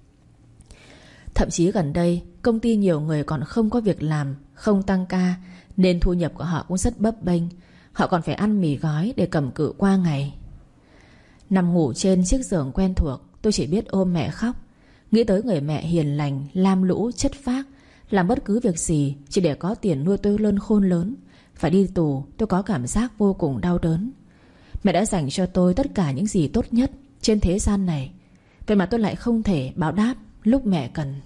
Thậm chí gần đây công ty nhiều người còn không có việc làm, không tăng ca, nên thu nhập của họ cũng rất bấp bênh. Họ còn phải ăn mì gói để cầm cự qua ngày. Nằm ngủ trên chiếc giường quen thuộc, tôi chỉ biết ôm mẹ khóc. Nghĩ tới người mẹ hiền lành, lam lũ, chất phác, làm bất cứ việc gì chỉ để có tiền nuôi tôi lớn khôn lớn. Phải đi tù, tôi có cảm giác vô cùng đau đớn. Mẹ đã dành cho tôi tất cả những gì tốt nhất trên thế gian này, vậy mà tôi lại không thể báo đáp lúc mẹ cần.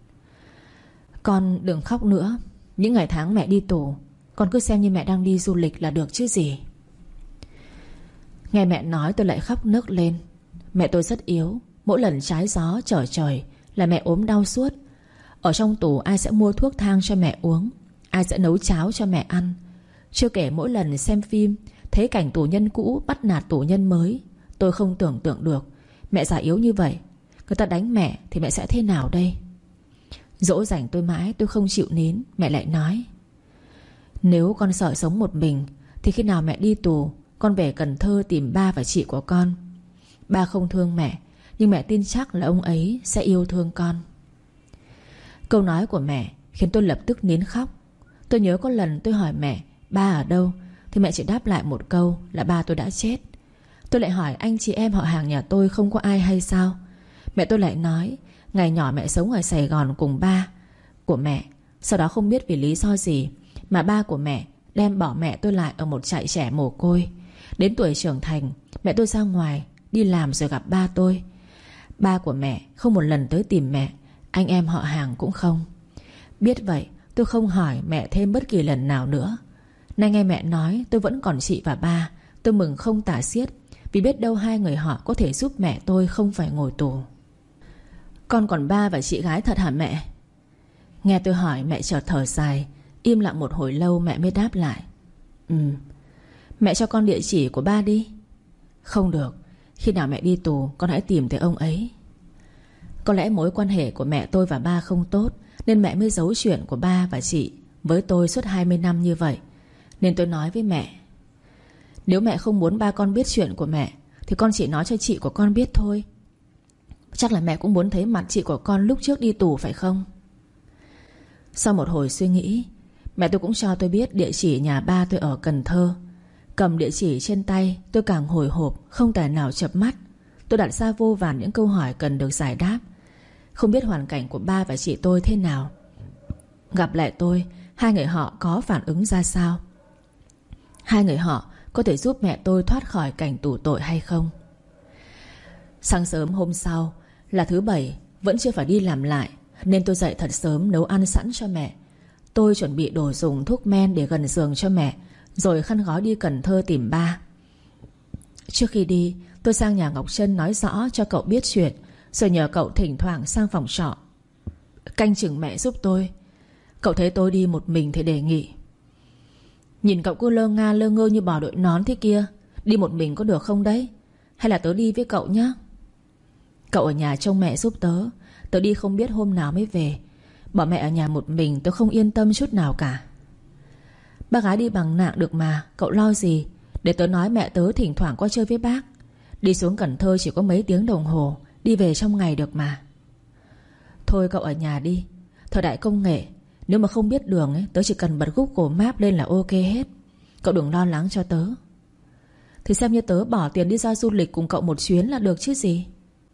Con đừng khóc nữa. Những ngày tháng mẹ đi tù, con cứ xem như mẹ đang đi du lịch là được chứ gì. Nghe mẹ nói tôi lại khóc nức lên. Mẹ tôi rất yếu. Mỗi lần trái gió trở trời là mẹ ốm đau suốt. Ở trong tù ai sẽ mua thuốc thang cho mẹ uống, ai sẽ nấu cháo cho mẹ ăn. Chưa kể mỗi lần xem phim thấy cảnh tù nhân cũ bắt nạt tù nhân mới, tôi không tưởng tượng được mẹ già yếu như vậy, người ta đánh mẹ thì mẹ sẽ thế nào đây. Dỗ dành tôi mãi tôi không chịu nín. Mẹ lại nói: Nếu con sợ sống một mình thì khi nào mẹ đi tù, con về Cần Thơ tìm ba và chị của con. Ba không thương mẹ, nhưng mẹ tin chắc là ông ấy sẽ yêu thương con. Câu nói của mẹ khiến tôi lập tức nín khóc. Tôi nhớ có lần tôi hỏi mẹ ba ở đâu, thì mẹ chỉ đáp lại một câu là ba tôi đã chết. Tôi lại hỏi anh chị em họ hàng nhà tôi không có ai hay sao. Mẹ tôi lại nói ngày nhỏ mẹ sống ở Sài Gòn cùng ba của mẹ. Sau đó không biết vì lý do gì mà ba của mẹ đem bỏ mẹ tôi lại ở một trại trẻ mồ côi. Đến tuổi trưởng thành, mẹ tôi ra ngoài đi làm rồi gặp ba tôi. Ba của mẹ không một lần tới tìm mẹ, anh em họ hàng cũng không. Biết vậy tôi không hỏi mẹ thêm bất kỳ lần nào nữa. Nay nghe mẹ nói tôi vẫn còn chị và ba, tôi mừng không tả xiết, vì biết đâu hai người họ có thể giúp mẹ tôi không phải ngồi tù. Con còn ba và chị gái thật hả mẹ? Nghe tôi hỏi mẹ chợt thở dài. Im lặng một hồi lâu mẹ mới đáp lại: Mẹ cho con địa chỉ của ba đi. Không được. Khi nào mẹ đi tù con hãy tìm tới ông ấy. Có lẽ mối quan hệ của mẹ tôi và ba không tốt, nên mẹ mới giấu chuyện của ba và chị với tôi suốt 20 năm như vậy. Nên tôi nói với mẹ: Nếu mẹ không muốn ba con biết chuyện của mẹ thì con chỉ nói cho chị của con biết thôi. Chắc là mẹ cũng muốn thấy mặt chị của con lúc trước đi tù phải không? Sau một hồi suy nghĩ, mẹ tôi cũng cho tôi biết địa chỉ nhà ba tôi ở Cần Thơ. Cầm địa chỉ trên tay, tôi càng hồi hộp, không thể nào chợp mắt. Tôi đặt ra vô vàn những câu hỏi cần được giải đáp. Không biết hoàn cảnh của ba và chị tôi thế nào. Gặp lại tôi, hai người họ có phản ứng ra sao? Hai người họ có thể giúp mẹ tôi thoát khỏi cảnh tù tội hay không? Sáng sớm hôm sau là thứ Bảy, vẫn chưa phải đi làm lại, nên tôi dậy thật sớm nấu ăn sẵn cho mẹ. Tôi chuẩn bị đồ dùng thuốc men để gần giường cho mẹ, rồi khăn gói đi Cần Thơ tìm ba. Trước khi đi, tôi sang nhà Ngọc Trân nói rõ cho cậu biết chuyện, rồi nhờ cậu thỉnh thoảng sang phòng trọ canh chừng mẹ giúp tôi. Cậu thấy tôi đi một mình thì đề nghị: nhìn cậu cứ lơ nga lơ ngơ như bò đội nón thế kia, đi một mình có được không đấy? Hay là tớ đi với cậu nhá? Cậu ở nhà trông mẹ giúp tớ. Tớ đi không biết hôm nào mới về. Bỏ mẹ ở nhà một mình tớ không yên tâm chút nào cả. Bác gái đi bằng nạng được mà, cậu lo gì? Để tớ nói mẹ tớ thỉnh thoảng qua chơi với bác. Đi xuống Cần Thơ chỉ có mấy tiếng đồng hồ, đi về trong ngày được mà. Thôi cậu ở nhà đi. Thời đại công nghệ, nếu mà không biết đường ấy, tớ chỉ cần bật Google Maps lên là ok hết. Cậu đừng lo lắng cho tớ. Thì xem như tớ bỏ tiền đi ra du lịch cùng cậu một chuyến là được chứ gì.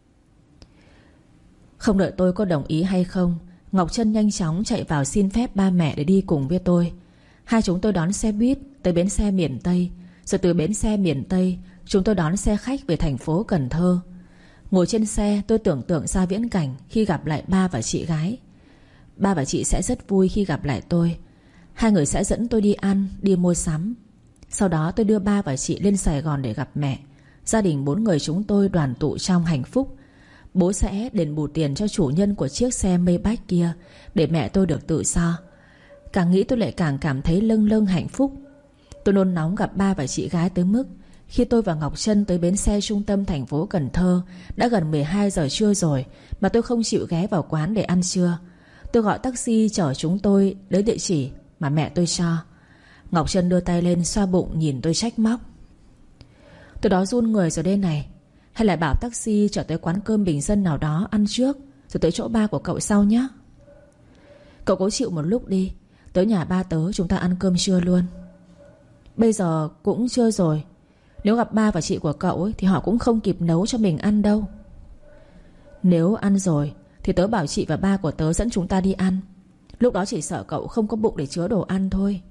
Không đợi tôi có đồng ý hay không, Ngọc Trân nhanh chóng chạy vào xin phép ba mẹ để đi cùng với tôi. Hai chúng tôi đón xe buýt tới bến xe miền Tây, rồi từ bến xe miền Tây chúng tôi đón xe khách về thành phố Cần Thơ. Ngồi trên xe tôi tưởng tượng ra viễn cảnh khi gặp lại ba và chị gái. Ba và chị sẽ rất vui khi gặp lại tôi. Hai người sẽ dẫn tôi đi ăn, đi mua sắm. Sau đó tôi đưa ba và chị lên Sài Gòn để gặp mẹ. Gia đình 4 người chúng tôi đoàn tụ trong hạnh phúc. Bố sẽ đền bù tiền cho chủ nhân của chiếc xe Maybach kia, để mẹ tôi được tự do. Càng nghĩ tôi lại càng cảm thấy lâng lâng hạnh phúc. Tôi nôn nóng gặp ba và chị gái tới mức khi tôi và Ngọc Trân tới bến xe trung tâm thành phố Cần Thơ, đã gần 12 giờ trưa rồi mà tôi không chịu ghé vào quán để ăn trưa. Tôi gọi taxi chở chúng tôi đến địa chỉ mà mẹ tôi cho. Ngọc Trân đưa tay lên xoa bụng nhìn tôi trách móc: tôi đó run người rồi đây này. Hay là bảo taxi chở tới quán cơm bình dân nào đó ăn trước, rồi tới chỗ ba của cậu sau nhé. Cậu cố chịu một lúc đi. Tới nhà ba tớ chúng ta ăn cơm trưa luôn. Bây giờ cũng trưa rồi. Nếu gặp ba và chị của cậu ấy, thì họ cũng không kịp nấu cho mình ăn đâu. Nếu ăn rồi thì tớ bảo chị và ba của tớ dẫn chúng ta đi ăn. Lúc đó chỉ sợ cậu không có bụng để chứa đồ ăn thôi.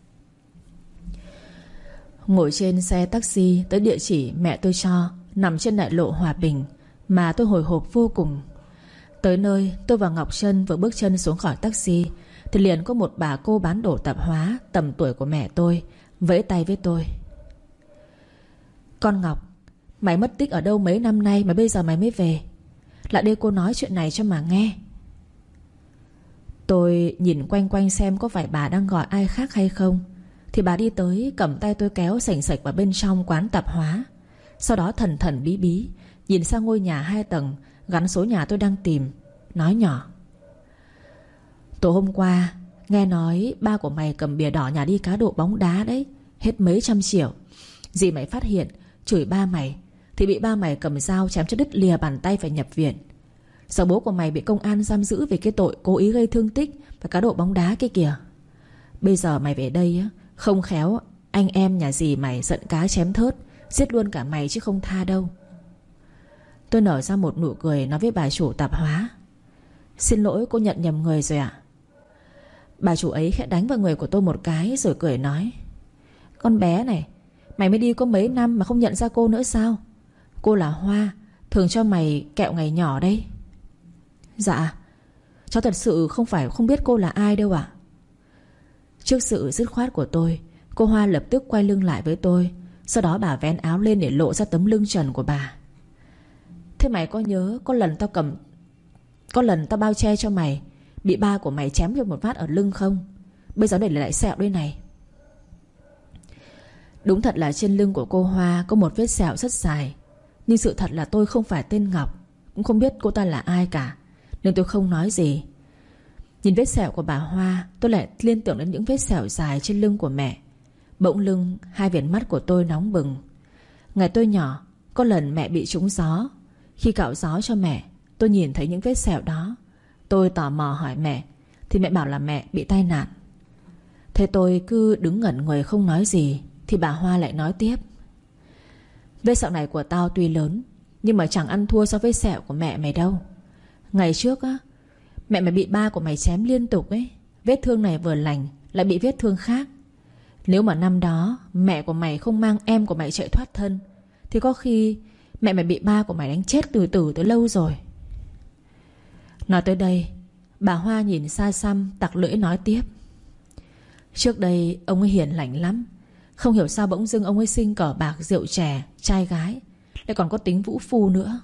Ngồi trên xe taxi tới địa chỉ mẹ tôi cho, nằm trên đại lộ Hòa Bình, mà tôi hồi hộp vô cùng. Tới nơi, tôi và Ngọc Trân vừa bước chân xuống khỏi taxi thì liền có một bà cô bán đồ tạp hóa tầm tuổi của mẹ tôi vẫy tay với tôi: con Ngọc, mày mất tích ở đâu mấy năm nay mà bây giờ mày mới về? Lại đây cô nói chuyện này cho mà nghe. Tôi nhìn quanh quanh xem có phải bà đang gọi ai khác hay không, thì bà đi tới cầm tay tôi kéo sành sạch vào bên trong quán tạp hóa. Sau đó thần thần bí bí nhìn sang ngôi nhà 2 tầng gắn số nhà tôi đang tìm, nói nhỏ: tối hôm qua nghe nói ba của mày cầm bìa đỏ nhà đi cá độ bóng đá đấy, hết mấy trăm triệu. Dì mày phát hiện chửi ba mày thì bị ba mày cầm dao chém cho đứt lìa bàn tay phải nhập viện. Giờ bố của mày bị công an giam giữ về cái tội cố ý gây thương tích và cá độ bóng đá kia kìa. Bây giờ mày về đây á, không khéo anh em nhà dì mày giận cá chém thớt, giết luôn cả mày chứ không tha đâu. Tôi nở ra một nụ cười nói với bà chủ tạp hóa: xin lỗi, cô nhận nhầm người rồi ạ. Bà chủ ấy khẽ đánh vào người của tôi một cái rồi cười nói: con bé này, mày mới đi có mấy năm mà không nhận ra cô nữa sao? Cô là Hoa, thường cho mày kẹo ngày nhỏ đây. Dạ, cháu thật sự không biết cô là ai đâu ạ. Trước sự dứt khoát của tôi, cô Hoa lập tức quay lưng lại với tôi. Sau đó bà vén áo lên để lộ ra tấm lưng trần của bà. Thế mày có nhớ có lần tao bao che cho mày bị ba của mày chém cho một phát ở lưng không? Bây giờ để lại sẹo đây này. Đúng thật là trên lưng của cô Hoa có một vết sẹo rất dài. Nhưng sự thật là tôi không phải tên Ngọc, cũng không biết cô ta là ai cả, nên tôi không nói gì. Nhìn vết sẹo của bà Hoa, tôi lại liên tưởng đến những vết sẹo dài trên lưng của mẹ. Bỗng lưng, hai viền mắt của tôi nóng bừng. Ngày tôi nhỏ, có lần mẹ bị trúng gió. Khi cạo gió cho mẹ, tôi nhìn thấy những vết sẹo đó. Tôi tò mò hỏi mẹ thì mẹ bảo là mẹ bị tai nạn. Thế tôi cứ đứng ngẩn người không nói gì thì bà Hoa lại nói tiếp: vết sẹo này của tao tuy lớn nhưng mà chẳng ăn thua so với sẹo của mẹ mày đâu. Ngày trước á, mẹ mày bị ba của mày chém liên tục ấy. Vết thương này vừa lành lại bị vết thương khác. Nếu mà năm đó mẹ của mày không mang em của mày chạy thoát thân thì có khi mẹ mày bị ba của mày đánh chết từ từ lâu rồi. Nói tới đây, bà Hoa nhìn xa xăm tặc lưỡi nói tiếp: trước đây ông ấy hiền lành lắm. Không hiểu sao bỗng dưng ông ấy sinh cờ bạc rượu chè, trai gái, lại còn có tính vũ phu nữa.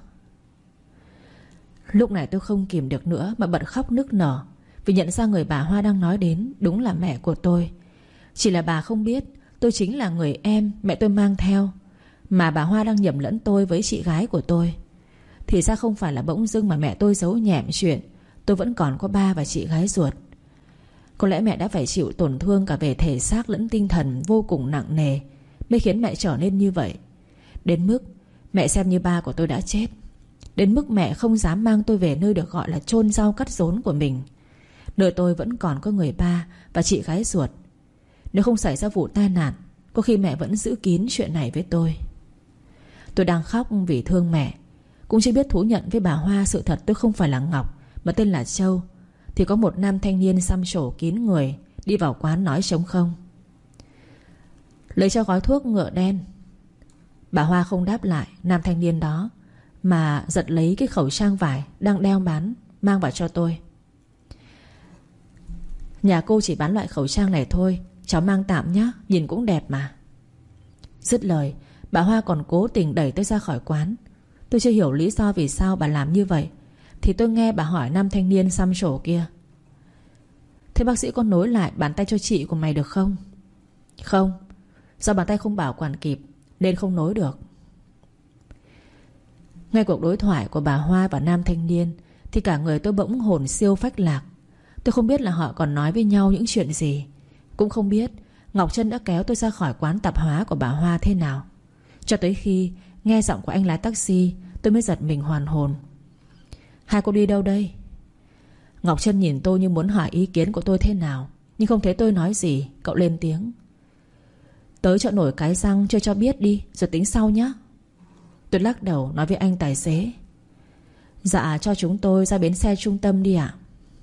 Lúc này tôi không kìm được nữa mà bật khóc nức nở, vì nhận ra người bà Hoa đang nói đến đúng là mẹ của tôi. Chỉ là bà không biết tôi chính là người em mẹ tôi mang theo, mà bà Hoa đang nhầm lẫn tôi với chị gái của tôi. Thì ra không phải là bỗng dưng mà mẹ tôi giấu nhẹm chuyện tôi vẫn còn có ba và chị gái ruột. Có lẽ mẹ đã phải chịu tổn thương cả về thể xác lẫn tinh thần vô cùng nặng nề mới khiến mẹ trở nên như vậy. Đến mức mẹ xem như ba của tôi đã chết. Đến mức mẹ không dám mang tôi về nơi được gọi là chôn rau cắt rốn của mình. Nơi tôi vẫn còn có người ba và chị gái ruột. Nếu không xảy ra vụ tai nạn, có khi mẹ vẫn giữ kín chuyện này với tôi. Tôi đang khóc vì thương mẹ, cũng chưa biết thú nhận với bà Hoa sự thật tôi không phải là Ngọc mà tên là Châu. Thì có một nam thanh niên xăm trổ kín người đi vào quán nói trống không: lấy cho gói thuốc ngựa đen. Bà Hoa không đáp lại nam thanh niên đó, mà giật lấy cái khẩu trang vải đang đeo bán, mang vào cho tôi. Nhà cô chỉ bán loại khẩu trang này thôi, cháu mang tạm nhé, nhìn cũng đẹp mà. Dứt lời, bà Hoa còn cố tình đẩy tôi ra khỏi quán. Tôi chưa hiểu lý do vì sao bà làm như vậy thì tôi nghe bà hỏi nam thanh niên xăm trổ kia: thế bác sĩ có nối lại bàn tay cho chị của mày được không? Không, do bàn tay không bảo quản kịp nên không nối được. Nghe cuộc đối thoại của bà Hoa và nam thanh niên thì cả người tôi bỗng hồn siêu phách lạc. Tôi không biết là họ còn nói với nhau những chuyện gì, cũng không biết Ngọc Trân đã kéo tôi ra khỏi quán tạp hóa của bà Hoa thế nào. Cho tới khi nghe giọng của anh lái taxi, tôi mới giật mình hoàn hồn. Hai cô đi đâu đây? Ngọc Trân nhìn tôi như muốn hỏi ý kiến của tôi thế nào, nhưng không thấy tôi nói gì. Cậu lên tiếng: tới chợ nổi Cái Răng chơi cho biết đi, rồi tính sau nhé. Tôi lắc đầu nói với anh tài xế: dạ cho chúng tôi ra bến xe trung tâm đi ạ.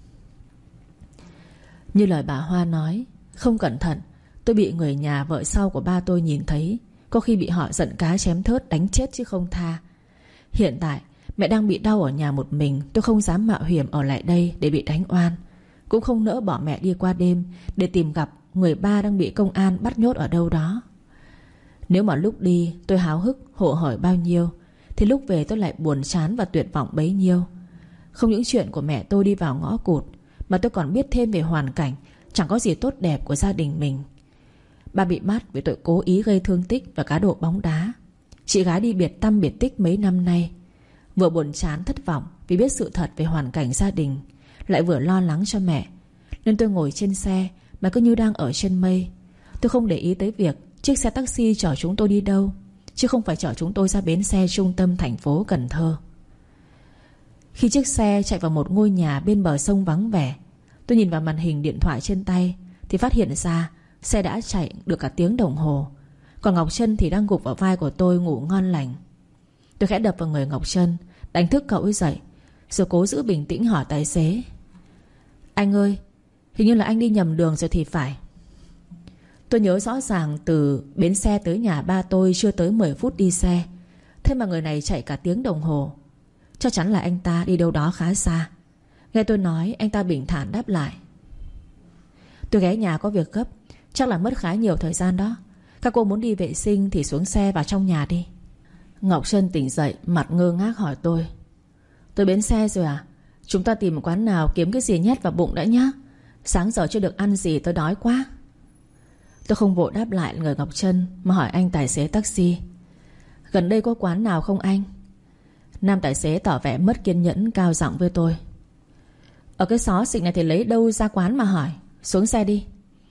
Như lời bà Hoa nói, không cẩn thận tôi bị người nhà vợ sau của ba tôi nhìn thấy, có khi bị họ giận cá chém thớt đánh chết chứ không tha. Hiện tại mẹ đang bị đau ở nhà một mình, tôi không dám mạo hiểm ở lại đây để bị đánh oan, cũng không nỡ bỏ mẹ đi qua đêm để tìm gặp người ba đang bị công an bắt nhốt ở đâu đó. Nếu mà lúc đi tôi háo hức hộ hởi bao nhiêu thì lúc về tôi lại buồn chán và tuyệt vọng bấy nhiêu. Không những chuyện của mẹ tôi đi vào ngõ cụt, mà tôi còn biết thêm về hoàn cảnh chẳng có gì tốt đẹp của gia đình mình. Ba bị bắt vì tội cố ý gây thương tích và cá độ bóng đá. Chị gái đi biệt tăm biệt tích mấy năm nay. Vừa buồn chán thất vọng vì biết sự thật về hoàn cảnh gia đình, lại vừa lo lắng cho mẹ, nên tôi ngồi trên xe mà cứ như đang ở trên mây. Tôi không để ý tới việc chiếc xe taxi chở chúng tôi đi đâu, chứ không phải chở chúng tôi ra bến xe trung tâm thành phố Cần Thơ. Khi chiếc xe chạy vào một ngôi nhà bên bờ sông vắng vẻ, tôi nhìn vào màn hình điện thoại trên tay thì phát hiện ra xe đã chạy được cả tiếng đồng hồ. Còn Ngọc Trân thì đang gục vào vai của tôi ngủ ngon lành. Tôi khẽ đập vào người Ngọc Trân, đánh thức cậu ấy dậy, rồi cố giữ bình tĩnh hỏi tài xế: anh ơi, hình như là anh đi nhầm đường rồi thì phải. Tôi nhớ rõ ràng từ bến xe tới nhà ba tôi chưa tới 10 phút đi xe, thế mà người này chạy cả tiếng đồng hồ. Chắc chắn là anh ta đi đâu đó khá xa. Nghe tôi nói, anh ta bình thản đáp lại: tôi ghé nhà có việc gấp, chắc là mất khá nhiều thời gian đó. Các cô muốn đi vệ sinh thì xuống xe vào trong nhà đi. Ngọc Trân tỉnh dậy, mặt ngơ ngác hỏi tôi: tới bến xe rồi à? Chúng ta tìm một quán nào kiếm cái gì nhét vào bụng đã nhá. Sáng giờ chưa được ăn gì, tôi đói quá. Tôi không vội đáp lại người Ngọc Trân mà hỏi anh tài xế taxi: gần đây có quán nào không anh? Nam tài xế tỏ vẻ mất kiên nhẫn, cao giọng với tôi: ở cái xó xỉnh này thì lấy đâu ra quán mà hỏi. Xuống xe đi.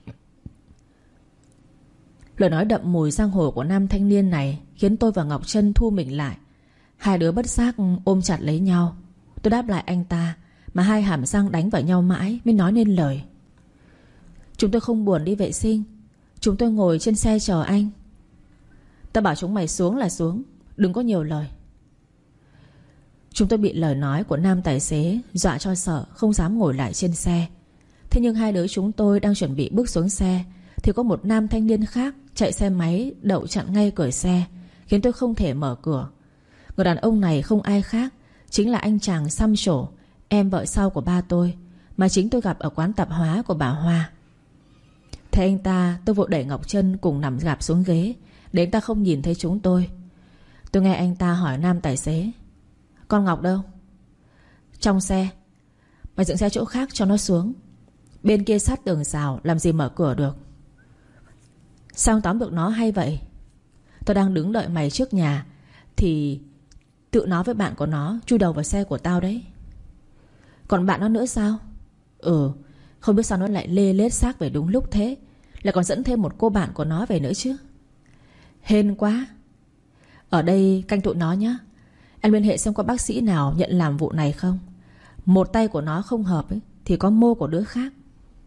Lời nói đậm mùi giang hồ của nam thanh niên này khiến tôi và Ngọc Trân thu mình lại. Hai đứa bất giác ôm chặt lấy nhau. Tôi đáp lại anh ta, mà hai hàm răng đánh vào nhau mãi mới nói nên lời. Chúng tôi không buồn đi vệ sinh, chúng tôi ngồi trên xe chờ anh. Tao bảo chúng mày xuống là xuống, đừng có nhiều lời. Chúng tôi bị lời nói của nam tài xế dọa cho sợ, không dám ngồi lại trên xe. Thế nhưng hai đứa chúng tôi đang chuẩn bị bước xuống xe thì có một nam thanh niên khác chạy xe máy đậu chặn ngay cửa xe, khiến tôi không thể mở cửa. Người đàn ông này không ai khác, chính là anh chàng xăm trổ, em vợ sau của ba tôi, mà chính tôi gặp ở quán tạp hóa của bà Hoa. Thấy anh ta, tôi vội đẩy Ngọc Trân cùng nằm gạp xuống ghế để anh ta không nhìn thấy chúng tôi. Tôi nghe anh ta hỏi nam tài xế: Con Ngọc đâu? Trong xe. Mày dựng xe chỗ khác cho nó xuống. Bên kia sát tường rào, làm gì mở cửa được. Sao tóm được nó hay vậy? Tôi đang đứng đợi mày trước nhà thì tự nó với bạn của nó chui đầu vào xe của tao đấy. Còn bạn nó nữa sao? Không biết sao nó lại lê lết xác về đúng lúc thế, lại còn dẫn thêm một cô bạn của nó về nữa chứ. Hên quá. Ở đây canh tụi nó nhé. Anh liên hệ xem có bác sĩ nào nhận làm vụ này không. Một tay của nó không hợp ấy, thì có mô của đứa khác.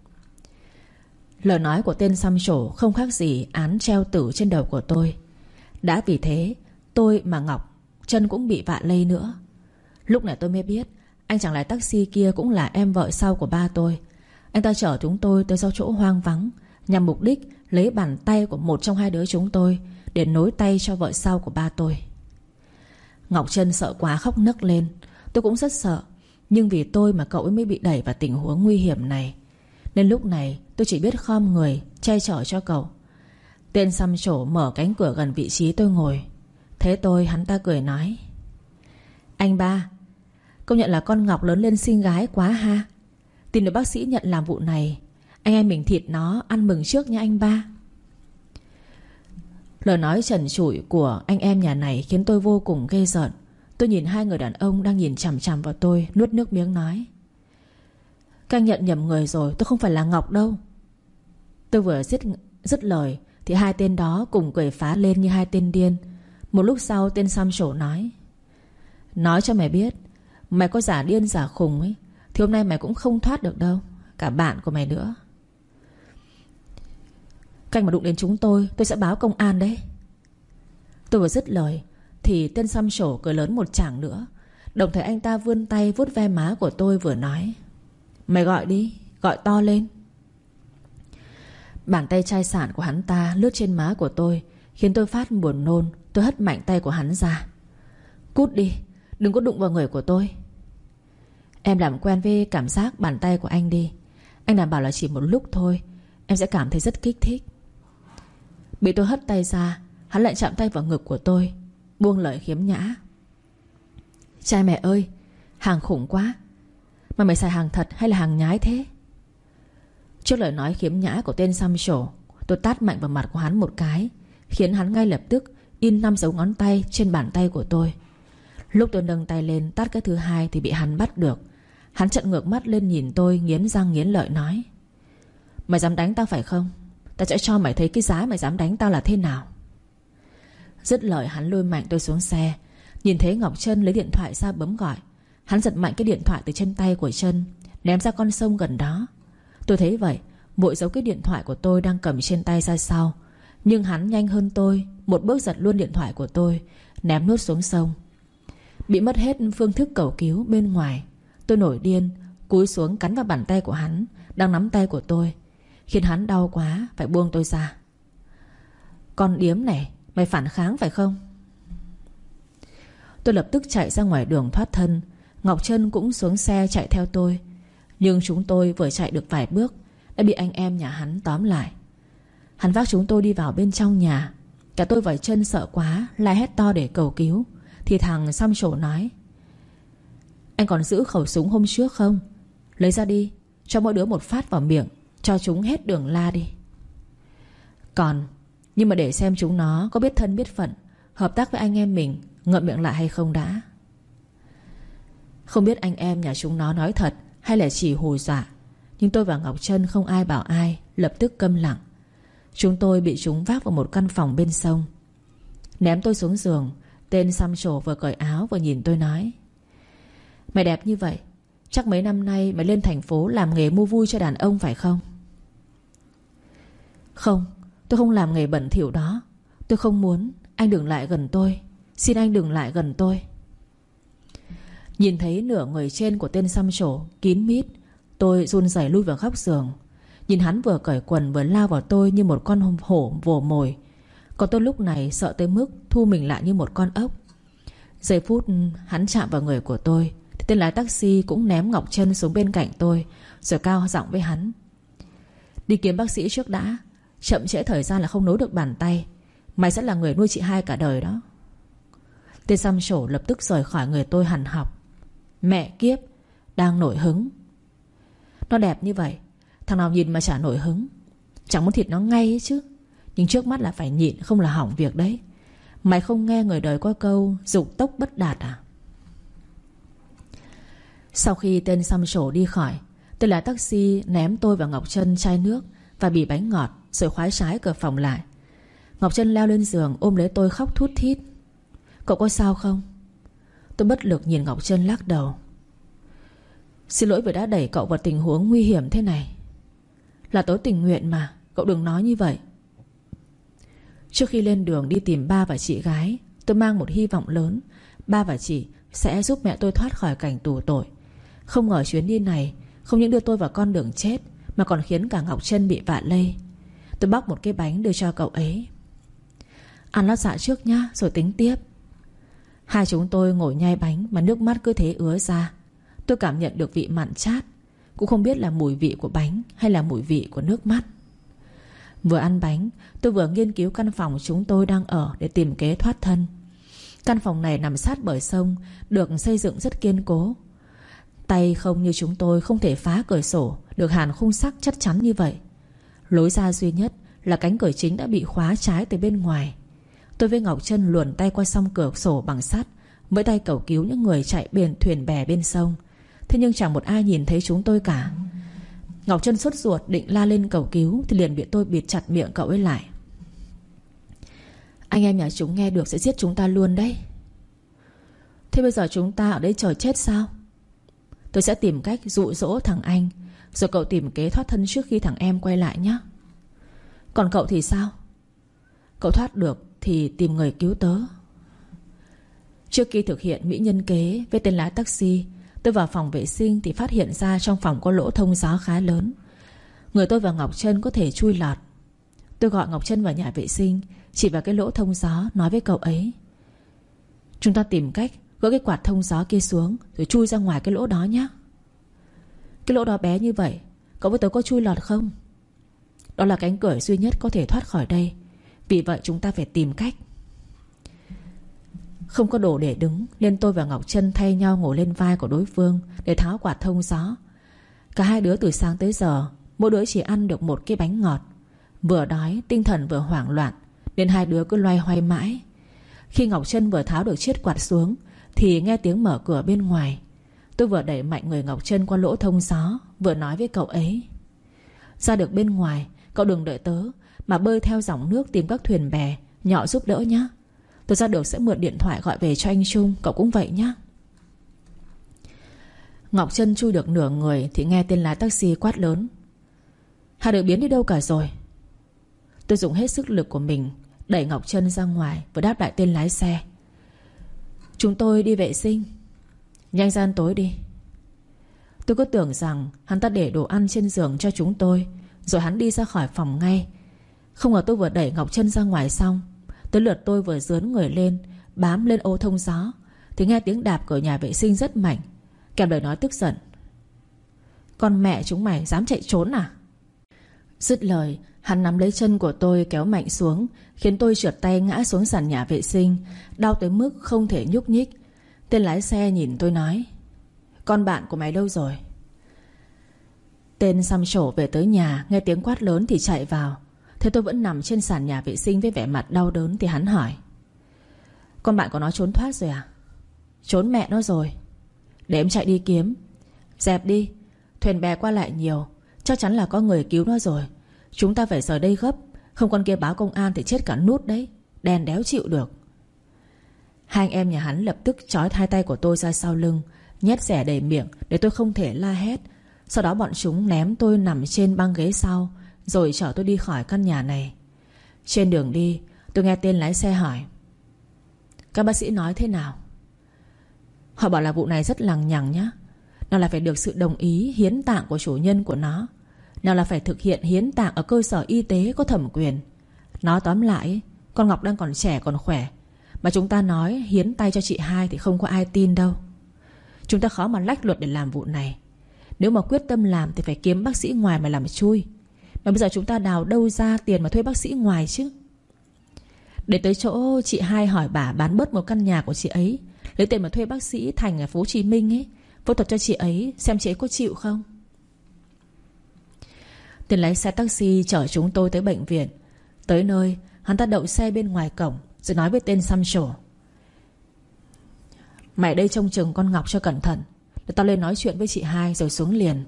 Lời nói của tên xăm trổ không khác gì án treo tử trên đầu của tôi. Đã vì thế tôi mà Ngọc Trân cũng bị vạ lây nữa. Lúc này tôi mới biết anh chàng lái taxi kia cũng là em vợ sau của ba tôi. Anh ta chở chúng tôi tới sau chỗ hoang vắng, nhằm mục đích lấy bàn tay của một trong hai đứa chúng tôi để nối tay cho vợ sau của ba tôi. Ngọc Trân sợ quá khóc nấc lên. Tôi cũng rất sợ, nhưng vì tôi mà cậu ấy mới bị đẩy vào tình huống nguy hiểm này, nên lúc này tôi chỉ biết khom người che chở cho cậu. Tên xăm trổ mở cánh cửa gần vị trí tôi ngồi. Thế tôi, hắn ta cười nói: Anh ba, công nhận là con Ngọc lớn lên xinh gái quá ha. Tìm được bác sĩ nhận làm vụ này, anh em mình thịt nó ăn mừng trước nha anh ba. Lời nói trần trụi của anh em nhà này khiến tôi vô cùng ghê rợn. Tôi nhìn hai người đàn ông đang nhìn chằm chằm vào tôi, nuốt nước miếng nói: Các anh nhận nhầm người rồi, tôi không phải là Ngọc đâu. Tôi vừa dứt lời thì hai tên đó cùng cười phá lên như hai tên điên. Một lúc sau tên xăm trổ nói: Nói cho mày biết, mày có giả điên giả khùng ấy thì hôm nay mày cũng không thoát được đâu, cả bạn của mày nữa. Canh mà đụng đến chúng tôi sẽ báo công an đấy. Tôi vừa dứt lời thì tên xăm trổ cười lớn một tràng nữa. Đồng thời anh ta vươn tay vuốt ve má của tôi vừa nói: Mày gọi đi, gọi to lên. Bàn tay chai sạn của hắn ta lướt trên má của tôi, khiến tôi phát buồn nôn. Tôi hất mạnh tay của hắn ra: Cút đi, đừng có đụng vào người của tôi. Em làm quen với cảm giác bàn tay của anh đi. Anh đảm bảo là chỉ một lúc thôi, em sẽ cảm thấy rất kích thích. Bị tôi hất tay ra, hắn lại chạm tay vào ngực của tôi, buông lời khiếm nhã: Trai mẹ ơi, hàng khủng quá. Mà mày xài hàng thật hay là hàng nhái thế? Trước lời nói khiếm nhã của tên xăm trổ, tôi tát mạnh vào mặt của hắn một cái, khiến hắn ngay lập tức in 5 dấu ngón tay trên bàn tay của tôi. Lúc tôi nâng tay lên tát cái thứ hai thì bị hắn bắt được. Hắn trợn ngược mắt lên nhìn tôi, nghiến răng nghiến lợi nói: Mày dám đánh tao phải không? Tao sẽ cho mày thấy cái giá mày dám đánh tao là thế nào. Dứt lời hắn lôi mạnh tôi xuống xe. Nhìn thấy Ngọc Trân lấy điện thoại ra bấm gọi, hắn giật mạnh cái điện thoại từ trên tay của Trân, ném ra con sông gần đó. Tôi thấy vậy, vội giấu cái điện thoại của tôi đang cầm trên tay ra sau. Nhưng hắn nhanh hơn tôi, một bước giật luôn điện thoại của tôi, ném nuốt xuống sông. Bị mất hết phương thức cầu cứu bên ngoài, tôi nổi điên, cúi xuống cắn vào bàn tay của hắn đang nắm tay của tôi, khiến hắn đau quá phải buông tôi ra. Con điếm này, mày phản kháng phải không? Tôi lập tức chạy ra ngoài đường thoát thân. Ngọc Trân cũng xuống xe chạy theo tôi. Nhưng chúng tôi vừa chạy được vài bước đã bị anh em nhà hắn tóm lại. Hắn vác chúng tôi đi vào bên trong nhà. Cả tôi và Trân sợ quá, la hét to để cầu cứu. Thì thằng xăm trổ nói: Anh còn giữ khẩu súng hôm trước không? Lấy ra đi, cho mỗi đứa một phát vào miệng, cho chúng hết đường la đi. Còn, nhưng mà để xem chúng nó có biết thân biết phận, hợp tác với anh em mình, ngậm miệng lại hay không đã. Không biết anh em nhà chúng nó nói thật hay là chỉ hù dọa, nhưng tôi và Ngọc Trân không ai bảo ai, lập tức câm lặng. Chúng tôi bị chúng vác vào một căn phòng bên sông. Ném tôi xuống giường, tên xăm trổ vừa cởi áo vừa nhìn tôi nói: Mày đẹp như vậy, chắc mấy năm nay mày lên thành phố làm nghề mua vui cho đàn ông phải không? Không, tôi không làm nghề bẩn thỉu đó. Tôi không muốn. Anh đừng lại gần tôi. Xin anh đừng lại gần tôi. Nhìn thấy nửa người trên của tên xăm trổ kín mít, tôi run rẩy lui vào góc giường. Nhìn hắn vừa cởi quần vừa lao vào tôi như một con hổ vồ mồi. Còn tôi lúc này sợ tới mức thu mình lại như một con ốc. Giây phút hắn chạm vào người của tôi thì tên lái taxi cũng ném Ngọc Trân xuống bên cạnh tôi, rồi cao giọng với hắn: đi kiếm bác sĩ trước đã. Chậm trễ thời gian là không nối được bàn tay. Mày sẽ là người nuôi chị hai cả đời đó. Tên xăm trổ lập tức rời khỏi người tôi hằn học. Mẹ kiếp, đang nổi hứng. Nó đẹp như vậy, thằng nào nhìn mà chả nổi hứng. Chẳng muốn thịt nó ngay ấy chứ. Nhưng trước mắt là phải nhịn, không là hỏng việc đấy. Mày không nghe người đời có câu dục tốc bất đạt à? Sau khi tên xăm trổ đi khỏi, tên lái taxi ném tôi và Ngọc Trân chai nước và bì bánh ngọt, rồi khoái trái cửa phòng lại. Ngọc Trân leo lên giường ôm lấy tôi khóc thút thít. Cậu có sao không? Tôi bất lực nhìn Ngọc Trân lắc đầu. Xin lỗi vì đã đẩy cậu vào tình huống nguy hiểm thế này. Là tôi tình nguyện mà, cậu đừng nói như vậy. Trước khi lên đường đi tìm ba và chị gái, tôi mang một hy vọng lớn. Ba và chị sẽ giúp mẹ tôi thoát khỏi cảnh tù tội. Không ngờ chuyến đi này không những đưa tôi vào con đường chết, mà còn khiến cả Ngọc Trân bị vạ lây. Tôi bóc một cái bánh đưa cho cậu ấy. Ăn lót dạ trước nhá, rồi tính tiếp. Hai chúng tôi ngồi nhai bánh mà nước mắt cứ thế ứa ra. Tôi cảm nhận được vị mặn chát. Cũng không biết là mùi vị của bánh hay là mùi vị của nước mắt. Vừa ăn bánh, tôi vừa nghiên cứu căn phòng chúng tôi đang ở để tìm kế thoát thân. Căn phòng này nằm sát bờ sông, được xây dựng rất kiên cố. Tay không như chúng tôi không thể phá cửa sổ được hàn khung sắt chắc chắn như vậy. Lối ra duy nhất là cánh cửa chính đã bị khóa trái từ bên ngoài. Tôi với Ngọc Trân luồn tay qua song cửa sổ bằng sắt, với tay cầu cứu những người chạy bên thuyền bè bên sông. Thế nhưng chẳng một ai nhìn thấy chúng tôi cả. Ngọc Trân sốt ruột định la lên cầu cứu thì liền bị tôi bịt chặt miệng cậu ấy lại. Anh em nhà chúng nghe được sẽ giết chúng ta luôn đấy. Thế bây giờ chúng ta ở đây chờ chết sao? Tôi sẽ tìm cách dụ dỗ thằng anh, rồi cậu tìm kế thoát thân trước khi thằng em quay lại nhé. Còn cậu thì sao? Cậu thoát được thì tìm người cứu tớ. Trước khi thực hiện mỹ nhân kế với tên lái taxi, tôi vào phòng vệ sinh thì phát hiện ra trong phòng có lỗ thông gió khá lớn. Người tôi và Ngọc Trân có thể chui lọt. Tôi gọi Ngọc Trân vào nhà vệ sinh, chỉ vào cái lỗ thông gió, nói với cậu ấy: chúng ta tìm cách gỡ cái quạt thông gió kia xuống, rồi chui ra ngoài cái lỗ đó nhé. Cái lỗ đó bé như vậy, cậu với tớ có chui lọt không? Đó là cánh cửa duy nhất có thể thoát khỏi đây. Vì vậy chúng ta phải tìm cách. Không có đồ để đứng, nên tôi và Ngọc Trân thay nhau ngồi lên vai của đối phương để tháo quạt thông gió. Cả hai đứa từ sáng tới giờ mỗi đứa chỉ ăn được một cái bánh ngọt. Vừa đói, tinh thần vừa hoảng loạn, nên hai đứa cứ loay hoay mãi. Khi Ngọc Trân vừa tháo được chiếc quạt xuống thì nghe tiếng mở cửa bên ngoài. Tôi vừa đẩy mạnh người Ngọc Trân qua lỗ thông gió, vừa nói với cậu ấy: ra được bên ngoài, cậu đừng đợi tớ, mà bơi theo dòng nước tìm các thuyền bè nhỏ giúp đỡ nhé. Tôi ra được sẽ mượn điện thoại gọi về cho anh Trung, cậu cũng vậy nhé. Ngọc Trân chui được nửa người thì nghe tên lái taxi quát lớn: hai đứa biến đi đâu cả rồi? Tôi dùng hết sức lực của mình đẩy Ngọc Trân ra ngoài và đáp lại tên lái xe: chúng tôi đi vệ sinh. Nhanh ra ăn tối đi. Tôi cứ tưởng rằng hắn ta để đồ ăn trên giường cho chúng tôi, rồi hắn đi ra khỏi phòng ngay. Không ngờ tôi vừa đẩy Ngọc Trân ra ngoài xong, tới lượt tôi vừa dướn người lên bám lên ô thông gió thì nghe tiếng đạp cửa nhà vệ sinh rất mạnh, kèm lời nói tức giận: con mẹ chúng mày dám chạy trốn à? Dứt lời, hắn nắm lấy chân của tôi kéo mạnh xuống, khiến tôi trượt tay ngã xuống sàn nhà vệ sinh, đau tới mức không thể nhúc nhích. Tên lái xe nhìn tôi nói: con bạn của mày đâu rồi? Tên xăm trổ về tới nhà, nghe tiếng quát lớn thì chạy vào. Thế tôi vẫn nằm trên sàn nhà vệ sinh với vẻ mặt đau đớn thì hắn hỏi: con bạn của nó trốn thoát rồi à? Trốn mẹ nó rồi. Để em chạy đi kiếm. Dẹp đi, thuyền bè qua lại nhiều, chắc chắn là có người cứu nó rồi. Chúng ta phải rời đây gấp, không con kia báo công an thì chết cả nút đấy. Đèn đéo chịu được. Hai anh em nhà hắn lập tức trói hai tay của tôi ra sau lưng, nhét rẻ đầy miệng để tôi không thể la hét. Sau đó bọn chúng ném tôi nằm trên băng ghế sau, rồi chở tôi đi khỏi căn nhà này. Trên đường đi, tôi nghe tên lái xe hỏi: các bác sĩ nói thế nào? Họ bảo là vụ này rất lằng nhằng nhá. Nào là phải được sự đồng ý hiến tạng của chủ nhân của nó, nào là phải thực hiện hiến tạng ở cơ sở y tế có thẩm quyền. Nói tóm lại, con Ngọc đang còn trẻ còn khỏe, mà chúng ta nói hiến tay cho chị hai thì không có ai tin đâu. Chúng ta khó mà lách luật để làm vụ này. Nếu mà quyết tâm làm thì phải kiếm bác sĩ ngoài mà làm chui. Mà bây giờ chúng ta đào đâu ra tiền mà thuê bác sĩ ngoài chứ? Để tới chỗ chị hai hỏi bà bán bớt một căn nhà của chị ấy, lấy tiền mà thuê bác sĩ Thành ở phố Hồ Chí Minh ấy, phẫu thuật cho chị ấy, xem chị ấy có chịu không. Tiền lái xe taxi chở chúng tôi tới bệnh viện. Tới nơi, hắn ta đậu xe bên ngoài cổng, rồi nói với tên xăm trổ: mày đây trông chừng con Ngọc cho cẩn thận, để tao lên nói chuyện với chị hai rồi xuống liền.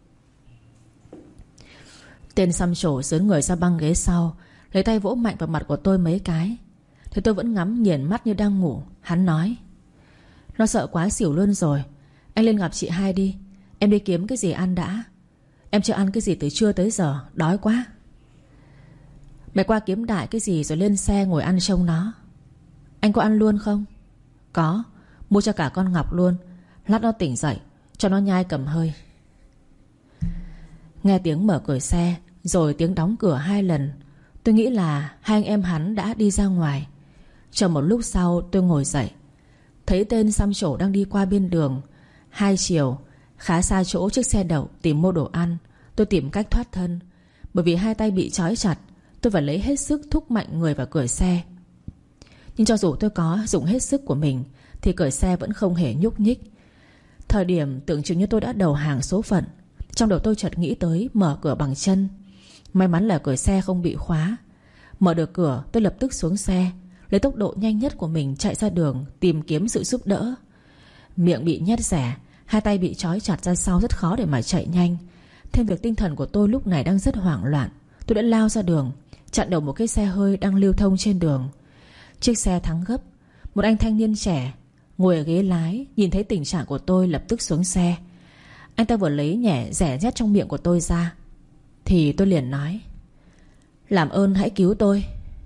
Tên xăm trổ xớn người ra băng ghế sau, lấy tay vỗ mạnh vào mặt của tôi mấy cái. Thế tôi vẫn ngắm nghiền mắt như đang ngủ. Hắn nói: nó sợ quá xỉu luôn rồi. Anh lên gặp chị hai đi. Em đi kiếm cái gì ăn đã. Em chưa ăn cái gì từ trưa tới giờ, đói quá. Mày qua kiếm đại cái gì rồi lên xe ngồi ăn trông nó. Anh có ăn luôn không? Có, mua cho cả con Ngọc luôn. Lát nó tỉnh dậy cho nó nhai cầm hơi. Nghe tiếng mở cửa xe, rồi tiếng đóng cửa 2 lần, tôi nghĩ là hai anh em hắn đã đi ra ngoài. Chờ một lúc sau tôi ngồi dậy, thấy tên xăm trổ đang đi qua bên đường 2 chiều, khá xa chỗ chiếc xe đậu, tìm mua đồ ăn. Tôi tìm cách thoát thân. Bởi vì hai tay bị trói chặt, tôi phải lấy hết sức thúc mạnh người vào cửa xe. Nhưng cho dù tôi có dùng hết sức của mình thì cửa xe vẫn không hề nhúc nhích. Thời điểm tưởng chừng như tôi đã đầu hàng số phận, trong đầu tôi chợt nghĩ tới mở cửa bằng chân. May mắn là cửa xe không bị khóa. Mở được cửa, tôi lập tức xuống xe, lấy tốc độ nhanh nhất của mình chạy ra đường tìm kiếm sự giúp đỡ. Miệng bị nhét rẻ, hai tay bị trói chặt ra sau, rất khó để mà chạy nhanh. Thêm việc tinh thần của tôi lúc này đang rất hoảng loạn, tôi đã lao ra đường, chặn đầu một cái xe hơi đang lưu thông trên đường. Chiếc xe thắng gấp. Một anh thanh niên trẻ ngồi ở ghế lái nhìn thấy tình trạng của tôi lập tức xuống xe. Anh ta vừa lấy nhẹ rẻ rét trong miệng của tôi ra thì tôi liền nói: làm ơn hãy cứu tôi.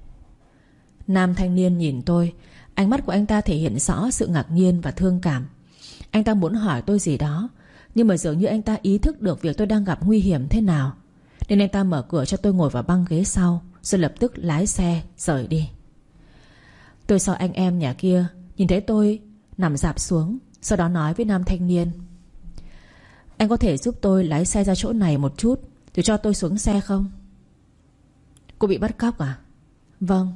Nam thanh niên nhìn tôi, ánh mắt của anh ta thể hiện rõ sự ngạc nhiên và thương cảm. Anh ta muốn hỏi tôi gì đó, nhưng mà dường như anh ta ý thức được việc tôi đang gặp nguy hiểm thế nào, nên anh ta mở cửa cho tôi ngồi vào băng ghế sau, rồi lập tức lái xe rời đi. Tôi sợ anh em nhà kia nhìn thấy tôi nằm rạp xuống, sau đó nói với nam thanh niên: anh có thể giúp tôi lái xe ra chỗ này một chút rồi cho tôi xuống xe không? Cô bị bắt cóc à? Vâng.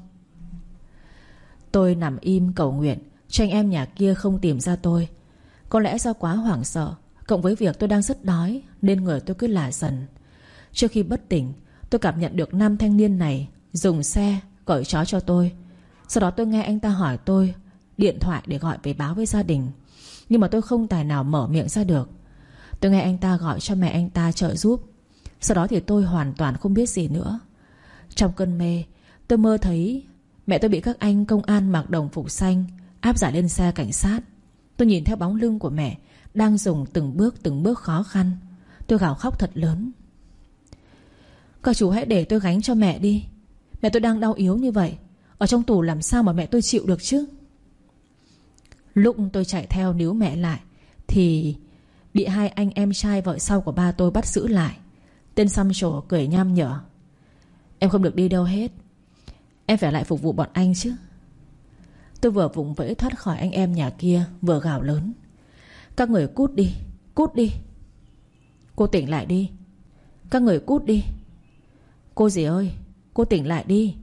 Tôi nằm im cầu nguyện cho anh em nhà kia không tìm ra tôi. Có lẽ do quá hoảng sợ, cộng với việc tôi đang rất đói, nên người tôi cứ lả dần. Trước khi bất tỉnh, tôi cảm nhận được nam thanh niên này dùng xe cởi trói cho tôi. Sau đó tôi nghe anh ta hỏi tôi điện thoại để gọi về báo với gia đình, nhưng mà tôi không tài nào mở miệng ra được. Tôi nghe anh ta gọi cho mẹ anh ta trợ giúp. Sau đó thì tôi hoàn toàn không biết gì nữa. Trong cơn mê, tôi mơ thấy mẹ tôi bị các anh công an mặc đồng phục xanh áp giải lên xe cảnh sát. Tôi nhìn theo bóng lưng của mẹ đang dùng từng bước khó khăn. Tôi gào khóc thật lớn: các chú hãy để tôi gánh cho mẹ đi. Mẹ tôi đang đau yếu như vậy, ở trong tù làm sao mà mẹ tôi chịu được chứ. Lúc tôi chạy theo níu mẹ lại thì bị hai anh em trai vợ sau của ba tôi bắt giữ lại. Tên xăm trổ cười nham nhở: em không được đi đâu hết, em phải lại phục vụ bọn anh chứ. Tôi vừa vùng vẫy thoát khỏi anh em nhà kia, vừa gào lớn: các người cút đi, cút đi. Cô tỉnh lại đi. Các người cút đi. Cô gì ơi, cô tỉnh lại đi.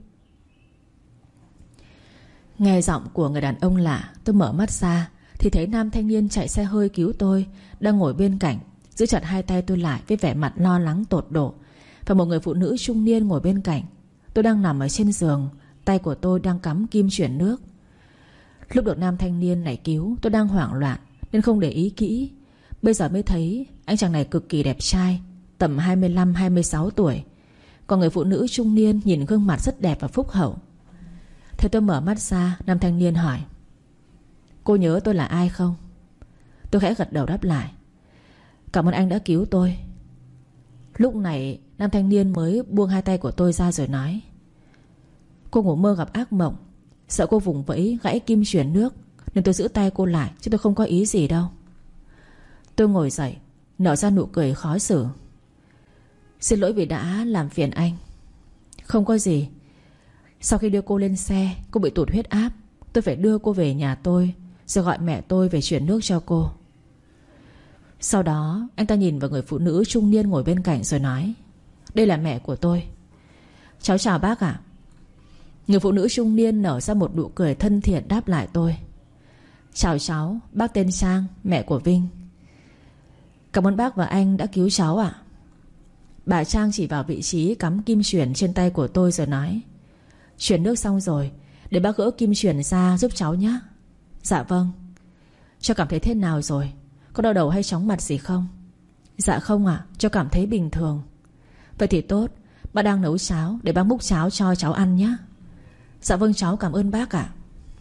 Nghe giọng của người đàn ông lạ, tôi mở mắt ra thì thấy nam thanh niên chạy xe hơi cứu tôi đang ngồi bên cạnh, giữ chặt hai tay tôi lại với vẻ mặt lo lắng tột độ. Và một người phụ nữ trung niên ngồi bên cạnh. Tôi đang nằm ở trên giường, tay của tôi đang cắm kim chuyển nước. Lúc được nam thanh niên này cứu, tôi đang hoảng loạn nên không để ý kỹ. Bây giờ mới thấy anh chàng này cực kỳ đẹp trai, tầm 25-26 tuổi. Còn người phụ nữ trung niên nhìn gương mặt rất đẹp và phúc hậu. Thế tôi mở mắt ra, nam thanh niên hỏi: cô nhớ tôi là ai không? Tôi khẽ gật đầu đáp lại. Cảm ơn anh đã cứu tôi. Lúc này nam thanh niên mới buông hai tay của tôi ra rồi nói: Cô ngủ mơ gặp ác mộng, sợ cô vùng vẫy gãy kim truyền nước nên tôi giữ tay cô lại, chứ tôi không có ý gì đâu. Tôi ngồi dậy, nở ra nụ cười khó xử. Xin lỗi vì đã làm phiền anh. Không có gì. Sau khi đưa cô lên xe, cô bị tụt huyết áp. Tôi phải đưa cô về nhà tôi, rồi gọi mẹ tôi về chuyển nước cho cô. Sau đó anh ta nhìn vào người phụ nữ trung niên ngồi bên cạnh rồi nói: Đây là mẹ của tôi. Cháu chào bác ạ. Người phụ nữ trung niên nở ra một nụ cười thân thiện đáp lại tôi: Chào cháu, bác tên Trang, mẹ của Vinh. Cảm ơn bác và anh đã cứu cháu ạ. Bà Trang chỉ vào vị trí cắm kim chuyền trên tay của tôi rồi nói: Chuyển nước xong rồi, để bác gỡ kim chuyền ra giúp cháu nhé. Dạ vâng. Cho cảm thấy thế nào rồi? Có đau đầu hay chóng mặt gì không? Dạ không ạ, cho cảm thấy bình thường. Vậy thì tốt, bác đang nấu cháo, để bác múc cháo cho cháu ăn nhé. Dạ vâng, cháu cảm ơn bác ạ.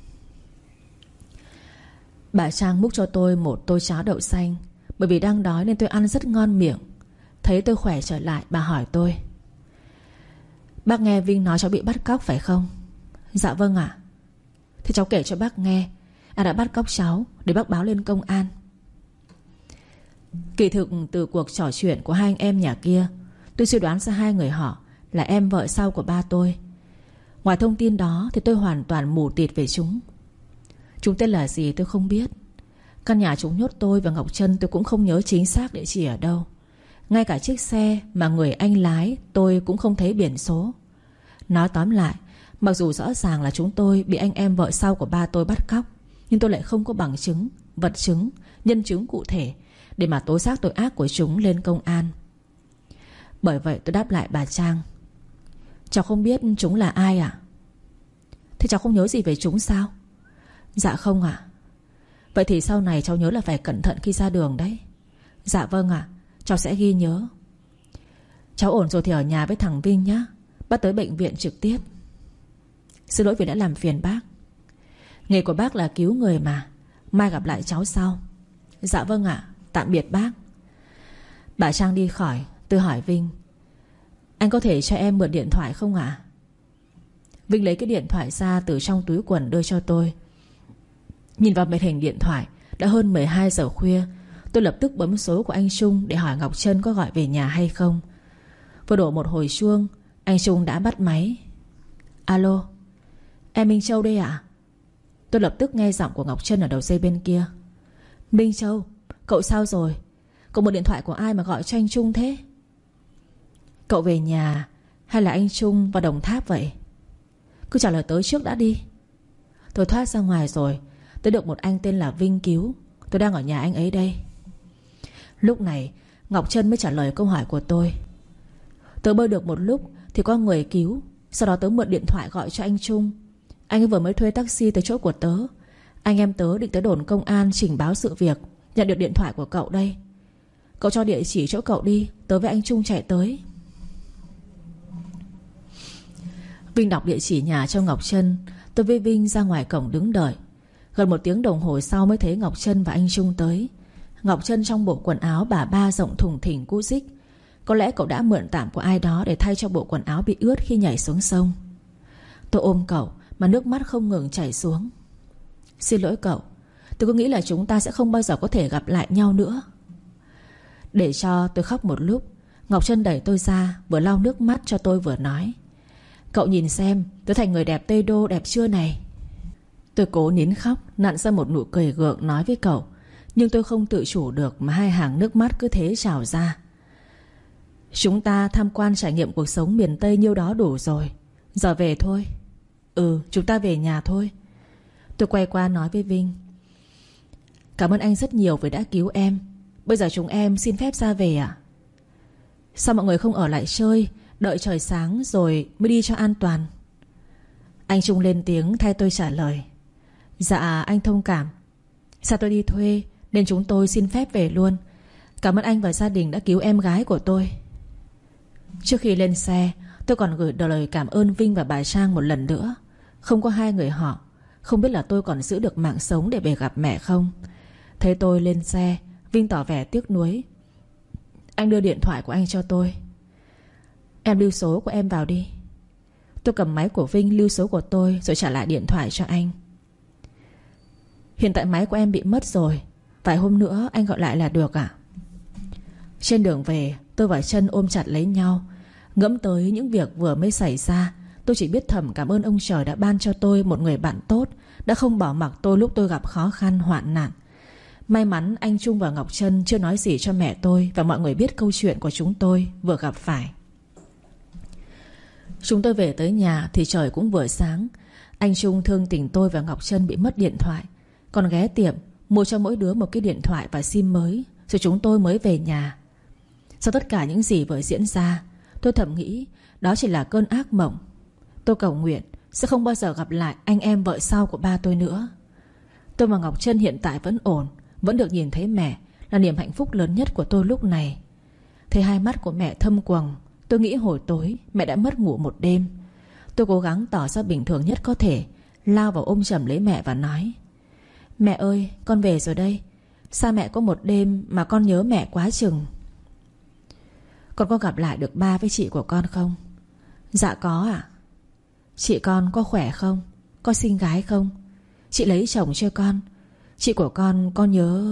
Bà Trang múc cho tôi một tô cháo đậu xanh. Bởi vì đang đói nên tôi ăn rất ngon miệng. Thấy tôi khỏe trở lại, bà hỏi tôi: Bác nghe Vinh nói cháu bị bắt cóc phải không? Dạ vâng ạ. Thì cháu kể cho bác nghe, ai đã bắt cóc cháu để bác báo lên công an. Kỳ thực từ cuộc trò chuyện của hai anh em nhà kia, tôi suy đoán ra hai người họ là em vợ sau của ba tôi. Ngoài thông tin đó thì tôi hoàn toàn mù tịt về chúng. Chúng tên là gì tôi không biết. Căn nhà chúng nhốt tôi và Ngọc Trân tôi cũng không nhớ chính xác địa chỉ ở đâu. Ngay cả chiếc xe mà người anh lái tôi cũng không thấy biển số. Nói tóm lại, mặc dù rõ ràng là chúng tôi bị anh em vợ sau của ba tôi bắt cóc, nhưng tôi lại không có bằng chứng, vật chứng, nhân chứng cụ thể để mà tố giác tội ác của chúng lên công an. Bởi vậy tôi đáp lại bà Trang: Cháu không biết chúng là ai ạ. Thế cháu không nhớ gì về chúng sao? Dạ không ạ. Vậy thì sau này cháu nhớ là phải cẩn thận khi ra đường đấy. Dạ vâng ạ, cháu sẽ ghi nhớ. Cháu ổn rồi thì ở nhà với thằng Vinh nhé. Bác tới bệnh viện trực tiếp. Xin lỗi vì đã làm phiền bác. Nghề của bác là cứu người mà. Mai gặp lại cháu sau. Dạ vâng ạ, tạm biệt bác. Bà Trang đi khỏi. Tôi hỏi Vinh: Anh có thể cho em mượn điện thoại không ạ? Vinh lấy cái điện thoại ra từ trong túi quần đưa cho tôi. Nhìn vào màn hình điện thoại, đã hơn 12 giờ khuya. Tôi lập tức bấm số của anh Trung để hỏi Ngọc Trân có gọi về nhà hay không. Vừa đổ một hồi chuông, anh Trung đã bắt máy. Alo, em Minh Châu đây ạ? Tôi lập tức nghe giọng của Ngọc Trân ở đầu dây bên kia. Minh Châu, cậu sao rồi? Cậu mượn điện thoại của ai mà gọi cho anh Trung thế? Cậu về nhà hay là anh Trung vào Đồng Tháp vậy? Cứ trả lời tới trước đã đi. Tôi thoát ra ngoài rồi. Tôi được một anh tên là Vinh cứu. Tôi đang ở nhà anh ấy đây. Lúc này Ngọc Trân mới trả lời câu hỏi của tôi. Tớ bơi được một lúc thì có người cứu. Sau đó tớ mượn điện thoại gọi cho anh Trung. Anh ấy vừa mới thuê taxi tới chỗ của tớ. Anh em tớ định tới đồn công an trình báo sự việc. Nhận được điện thoại của cậu đây. Cậu cho địa chỉ chỗ cậu đi, tớ với anh Trung chạy tới. Vinh đọc địa chỉ nhà cho Ngọc Trân. Tôi với Vinh ra ngoài cổng đứng đợi. Gần 1 tiếng đồng hồ sau mới thấy Ngọc Trân và anh Trung tới. Ngọc Trân trong bộ quần áo bà ba rộng thùng thình cũ rích. Có lẽ cậu đã mượn tạm của ai đó để thay cho bộ quần áo bị ướt khi nhảy xuống sông. Tôi ôm cậu mà nước mắt không ngừng chảy xuống. Xin lỗi cậu, tôi cứ nghĩ là chúng ta sẽ không bao giờ có thể gặp lại nhau nữa. Để cho tôi khóc một lúc, Ngọc Trân đẩy tôi ra, vừa lau nước mắt cho tôi vừa nói: Cậu nhìn xem, tôi thành người đẹp Tây Đô đẹp chưa này. Tôi cố nín khóc, nặn ra một nụ cười gượng nói với cậu. Nhưng tôi không tự chủ được mà hai hàng nước mắt cứ thế trào ra. Chúng ta tham quan trải nghiệm cuộc sống miền Tây nhiêu đó đủ rồi. Giờ về thôi. Chúng ta về nhà thôi. Tôi quay qua nói với Vinh: Cảm ơn anh rất nhiều vì đã cứu em. Bây giờ chúng em xin phép ra về ạ. Sao mọi người không ở lại chơi, đợi trời sáng rồi mới đi cho an toàn? Anh Trung lên tiếng thay tôi trả lời: Dạ anh thông cảm. Sao tôi đi thuê nên chúng tôi xin phép về luôn. Cảm ơn anh và gia đình đã cứu em gái của tôi. Trước khi lên xe, tôi còn gửi lời cảm ơn Vinh và bà Trang một lần nữa. Không có hai người họ, không biết là tôi còn giữ được mạng sống để về gặp mẹ không. Thấy tôi lên xe, Vinh tỏ vẻ tiếc nuối. Anh đưa điện thoại của anh cho tôi. Em lưu số của em vào đi. Tôi cầm máy của Vinh lưu số của tôi rồi trả lại điện thoại cho anh. Hiện tại máy của em bị mất rồi, vài hôm nữa anh gọi lại là được ạ. Trên đường về, tôi và Trân ôm chặt lấy nhau. Ngẫm tới những việc vừa mới xảy ra, tôi chỉ biết thầm cảm ơn ông trời đã ban cho tôi một người bạn tốt, đã không bỏ mặc tôi lúc tôi gặp khó khăn hoạn nạn. May mắn anh Trung và Ngọc Trân chưa nói gì cho mẹ tôi và mọi người biết câu chuyện của chúng tôi vừa gặp phải. Chúng tôi về tới nhà thì trời cũng vừa sáng. Anh Trung thương tình tôi và Ngọc Trân bị mất điện thoại, còn ghé tiệm mua cho mỗi đứa một cái điện thoại và sim mới, rồi chúng tôi mới về nhà. Sau tất cả những gì vừa diễn ra, tôi thầm nghĩ đó chỉ là cơn ác mộng. Tôi cầu nguyện sẽ không bao giờ gặp lại anh em vợ sau của ba tôi nữa. Tôi và Ngọc Trân hiện tại vẫn ổn, vẫn được nhìn thấy mẹ là niềm hạnh phúc lớn nhất của tôi lúc này. Thấy hai mắt của mẹ thâm quầng, tôi nghĩ hồi tối mẹ đã mất ngủ một đêm. Tôi cố gắng tỏ ra bình thường nhất có thể, lao vào ôm chầm lấy mẹ và nói: Mẹ ơi, con về rồi đây. Xa mẹ có một đêm mà con nhớ mẹ quá chừng. Con có gặp lại được ba với chị của con không? Dạ có ạ. Chị con có khỏe không? Có xinh gái không? Chị lấy chồng chưa con? Chị của con nhớ...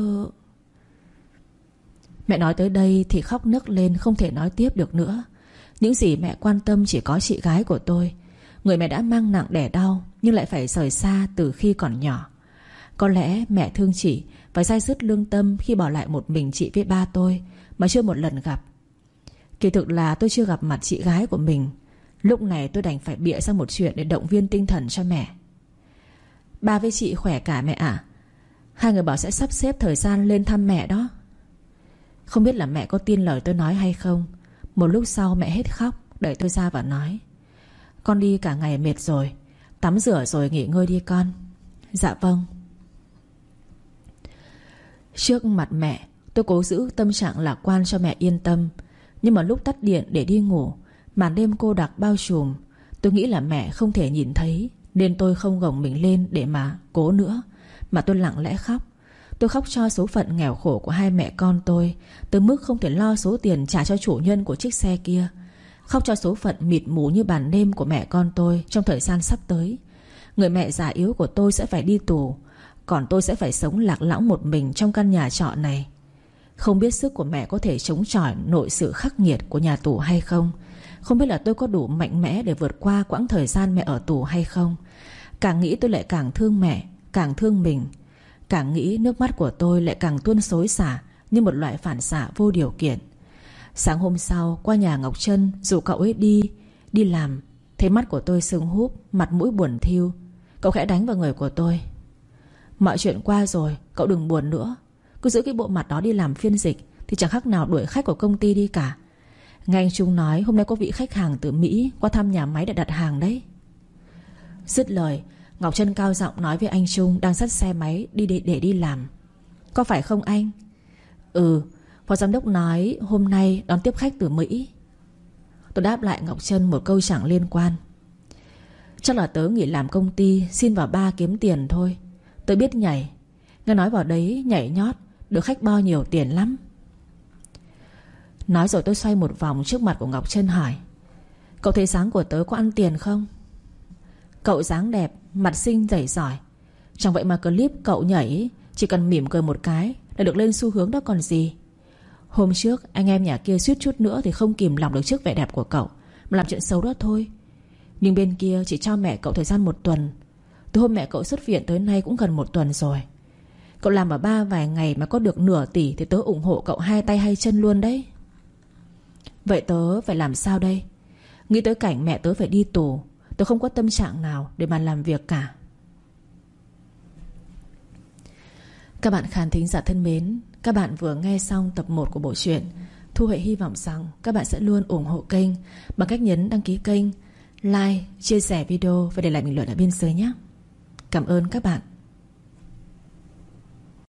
Mẹ nói tới đây thì khóc nức lên, không thể nói tiếp được nữa. Những gì mẹ quan tâm chỉ có chị gái của tôi, người mẹ đã mang nặng đẻ đau nhưng lại phải rời xa từ khi còn nhỏ. Có lẽ mẹ thương chị và day dứt lương tâm khi bỏ lại một mình chị với ba tôi mà chưa một lần gặp. Kỳ thực là tôi chưa gặp mặt chị gái của mình. Lúc này tôi đành phải bịa ra một chuyện để động viên tinh thần cho mẹ. Ba với chị khỏe cả mẹ ạ. Hai người bảo sẽ sắp xếp thời gian lên thăm mẹ đó. Không biết là mẹ có tin lời tôi nói hay không. Một lúc sau mẹ hết khóc, đẩy tôi ra và nói: Con đi cả ngày mệt rồi, tắm rửa rồi nghỉ ngơi đi con. Dạ vâng. Trước mặt mẹ, tôi cố giữ tâm trạng lạc quan cho mẹ yên tâm. Nhưng mà lúc tắt điện để đi ngủ, màn đêm cô đặc bao trùm. Tôi nghĩ là mẹ không thể nhìn thấy, nên tôi không gồng mình lên để mà cố nữa, mà tôi lặng lẽ khóc. Tôi khóc cho số phận nghèo khổ của hai mẹ con tôi, tới mức không thể lo số tiền trả cho chủ nhân của chiếc xe kia. Khóc cho số phận mịt mù như bàn đêm của mẹ con tôi trong thời gian sắp tới. Người mẹ già yếu của tôi sẽ phải đi tù, còn tôi sẽ phải sống lạc lõng một mình trong căn nhà trọ này. Không biết sức của mẹ có thể chống chọi nổi sự khắc nghiệt của nhà tù hay không. Không biết là tôi có đủ mạnh mẽ để vượt qua quãng thời gian mẹ ở tù hay không. Càng nghĩ tôi lại càng thương mẹ, càng thương mình. Càng nghĩ nước mắt của tôi lại càng tuôn xối xả như một loại phản xạ vô điều kiện. Sáng hôm sau qua nhà Ngọc Trân rủ cậu ấy đi làm. Thấy mắt của tôi sưng húp, mặt mũi buồn thiu. Cậu khẽ đánh vào người của tôi: Mọi chuyện qua rồi, cậu đừng buồn nữa. Cứ giữ cái bộ mặt đó đi làm phiên dịch thì chẳng khác nào đuổi khách của công ty đi cả. Nghe anh Trung nói hôm nay có vị khách hàng từ Mỹ qua thăm nhà máy để đặt hàng đấy. Dứt lời, Ngọc Trân cao giọng nói với anh Trung đang dắt xe máy đi để đi làm: Có phải không anh? Ừ, phó giám đốc nói hôm nay đón tiếp khách từ Mỹ. Tôi đáp lại Ngọc Trân một câu chẳng liên quan: Chắc là tớ nghỉ làm công ty xin vào bar kiếm tiền thôi. Tớ biết nhảy. Nghe nói vào đấy nhảy nhót được khách bo nhiều tiền lắm. Nói rồi tôi xoay một vòng trước mặt của Ngọc Trân hỏi: Cậu thấy dáng của tớ có ăn tiền không? Cậu dáng đẹp, mặt xinh dày giỏi. Chẳng vậy mà clip cậu nhảy chỉ cần mỉm cười một cái là được lên xu hướng đó còn gì. Hôm trước anh em nhà kia suýt chút nữa thì không kìm lòng được trước vẻ đẹp của cậu mà làm chuyện xấu đó thôi. Nhưng bên kia chỉ cho mẹ cậu thời gian một tuần. Từ hôm mẹ cậu xuất viện tới nay cũng gần một tuần rồi. Cậu làm ở ba vài ngày mà có được nửa tỷ thì tớ ủng hộ cậu hai tay hai chân luôn đấy. Vậy tớ phải làm sao đây? Nghĩ tới cảnh mẹ tớ phải đi tù, tớ không có tâm trạng nào để mà làm việc cả. Các bạn khán thính giả thân mến, các bạn vừa nghe xong tập 1 của bộ truyện. Thu Huệ hy vọng rằng các bạn sẽ luôn ủng hộ kênh bằng cách nhấn đăng ký kênh, like, chia sẻ video và để lại bình luận ở bên dưới nhé. Cảm ơn các bạn.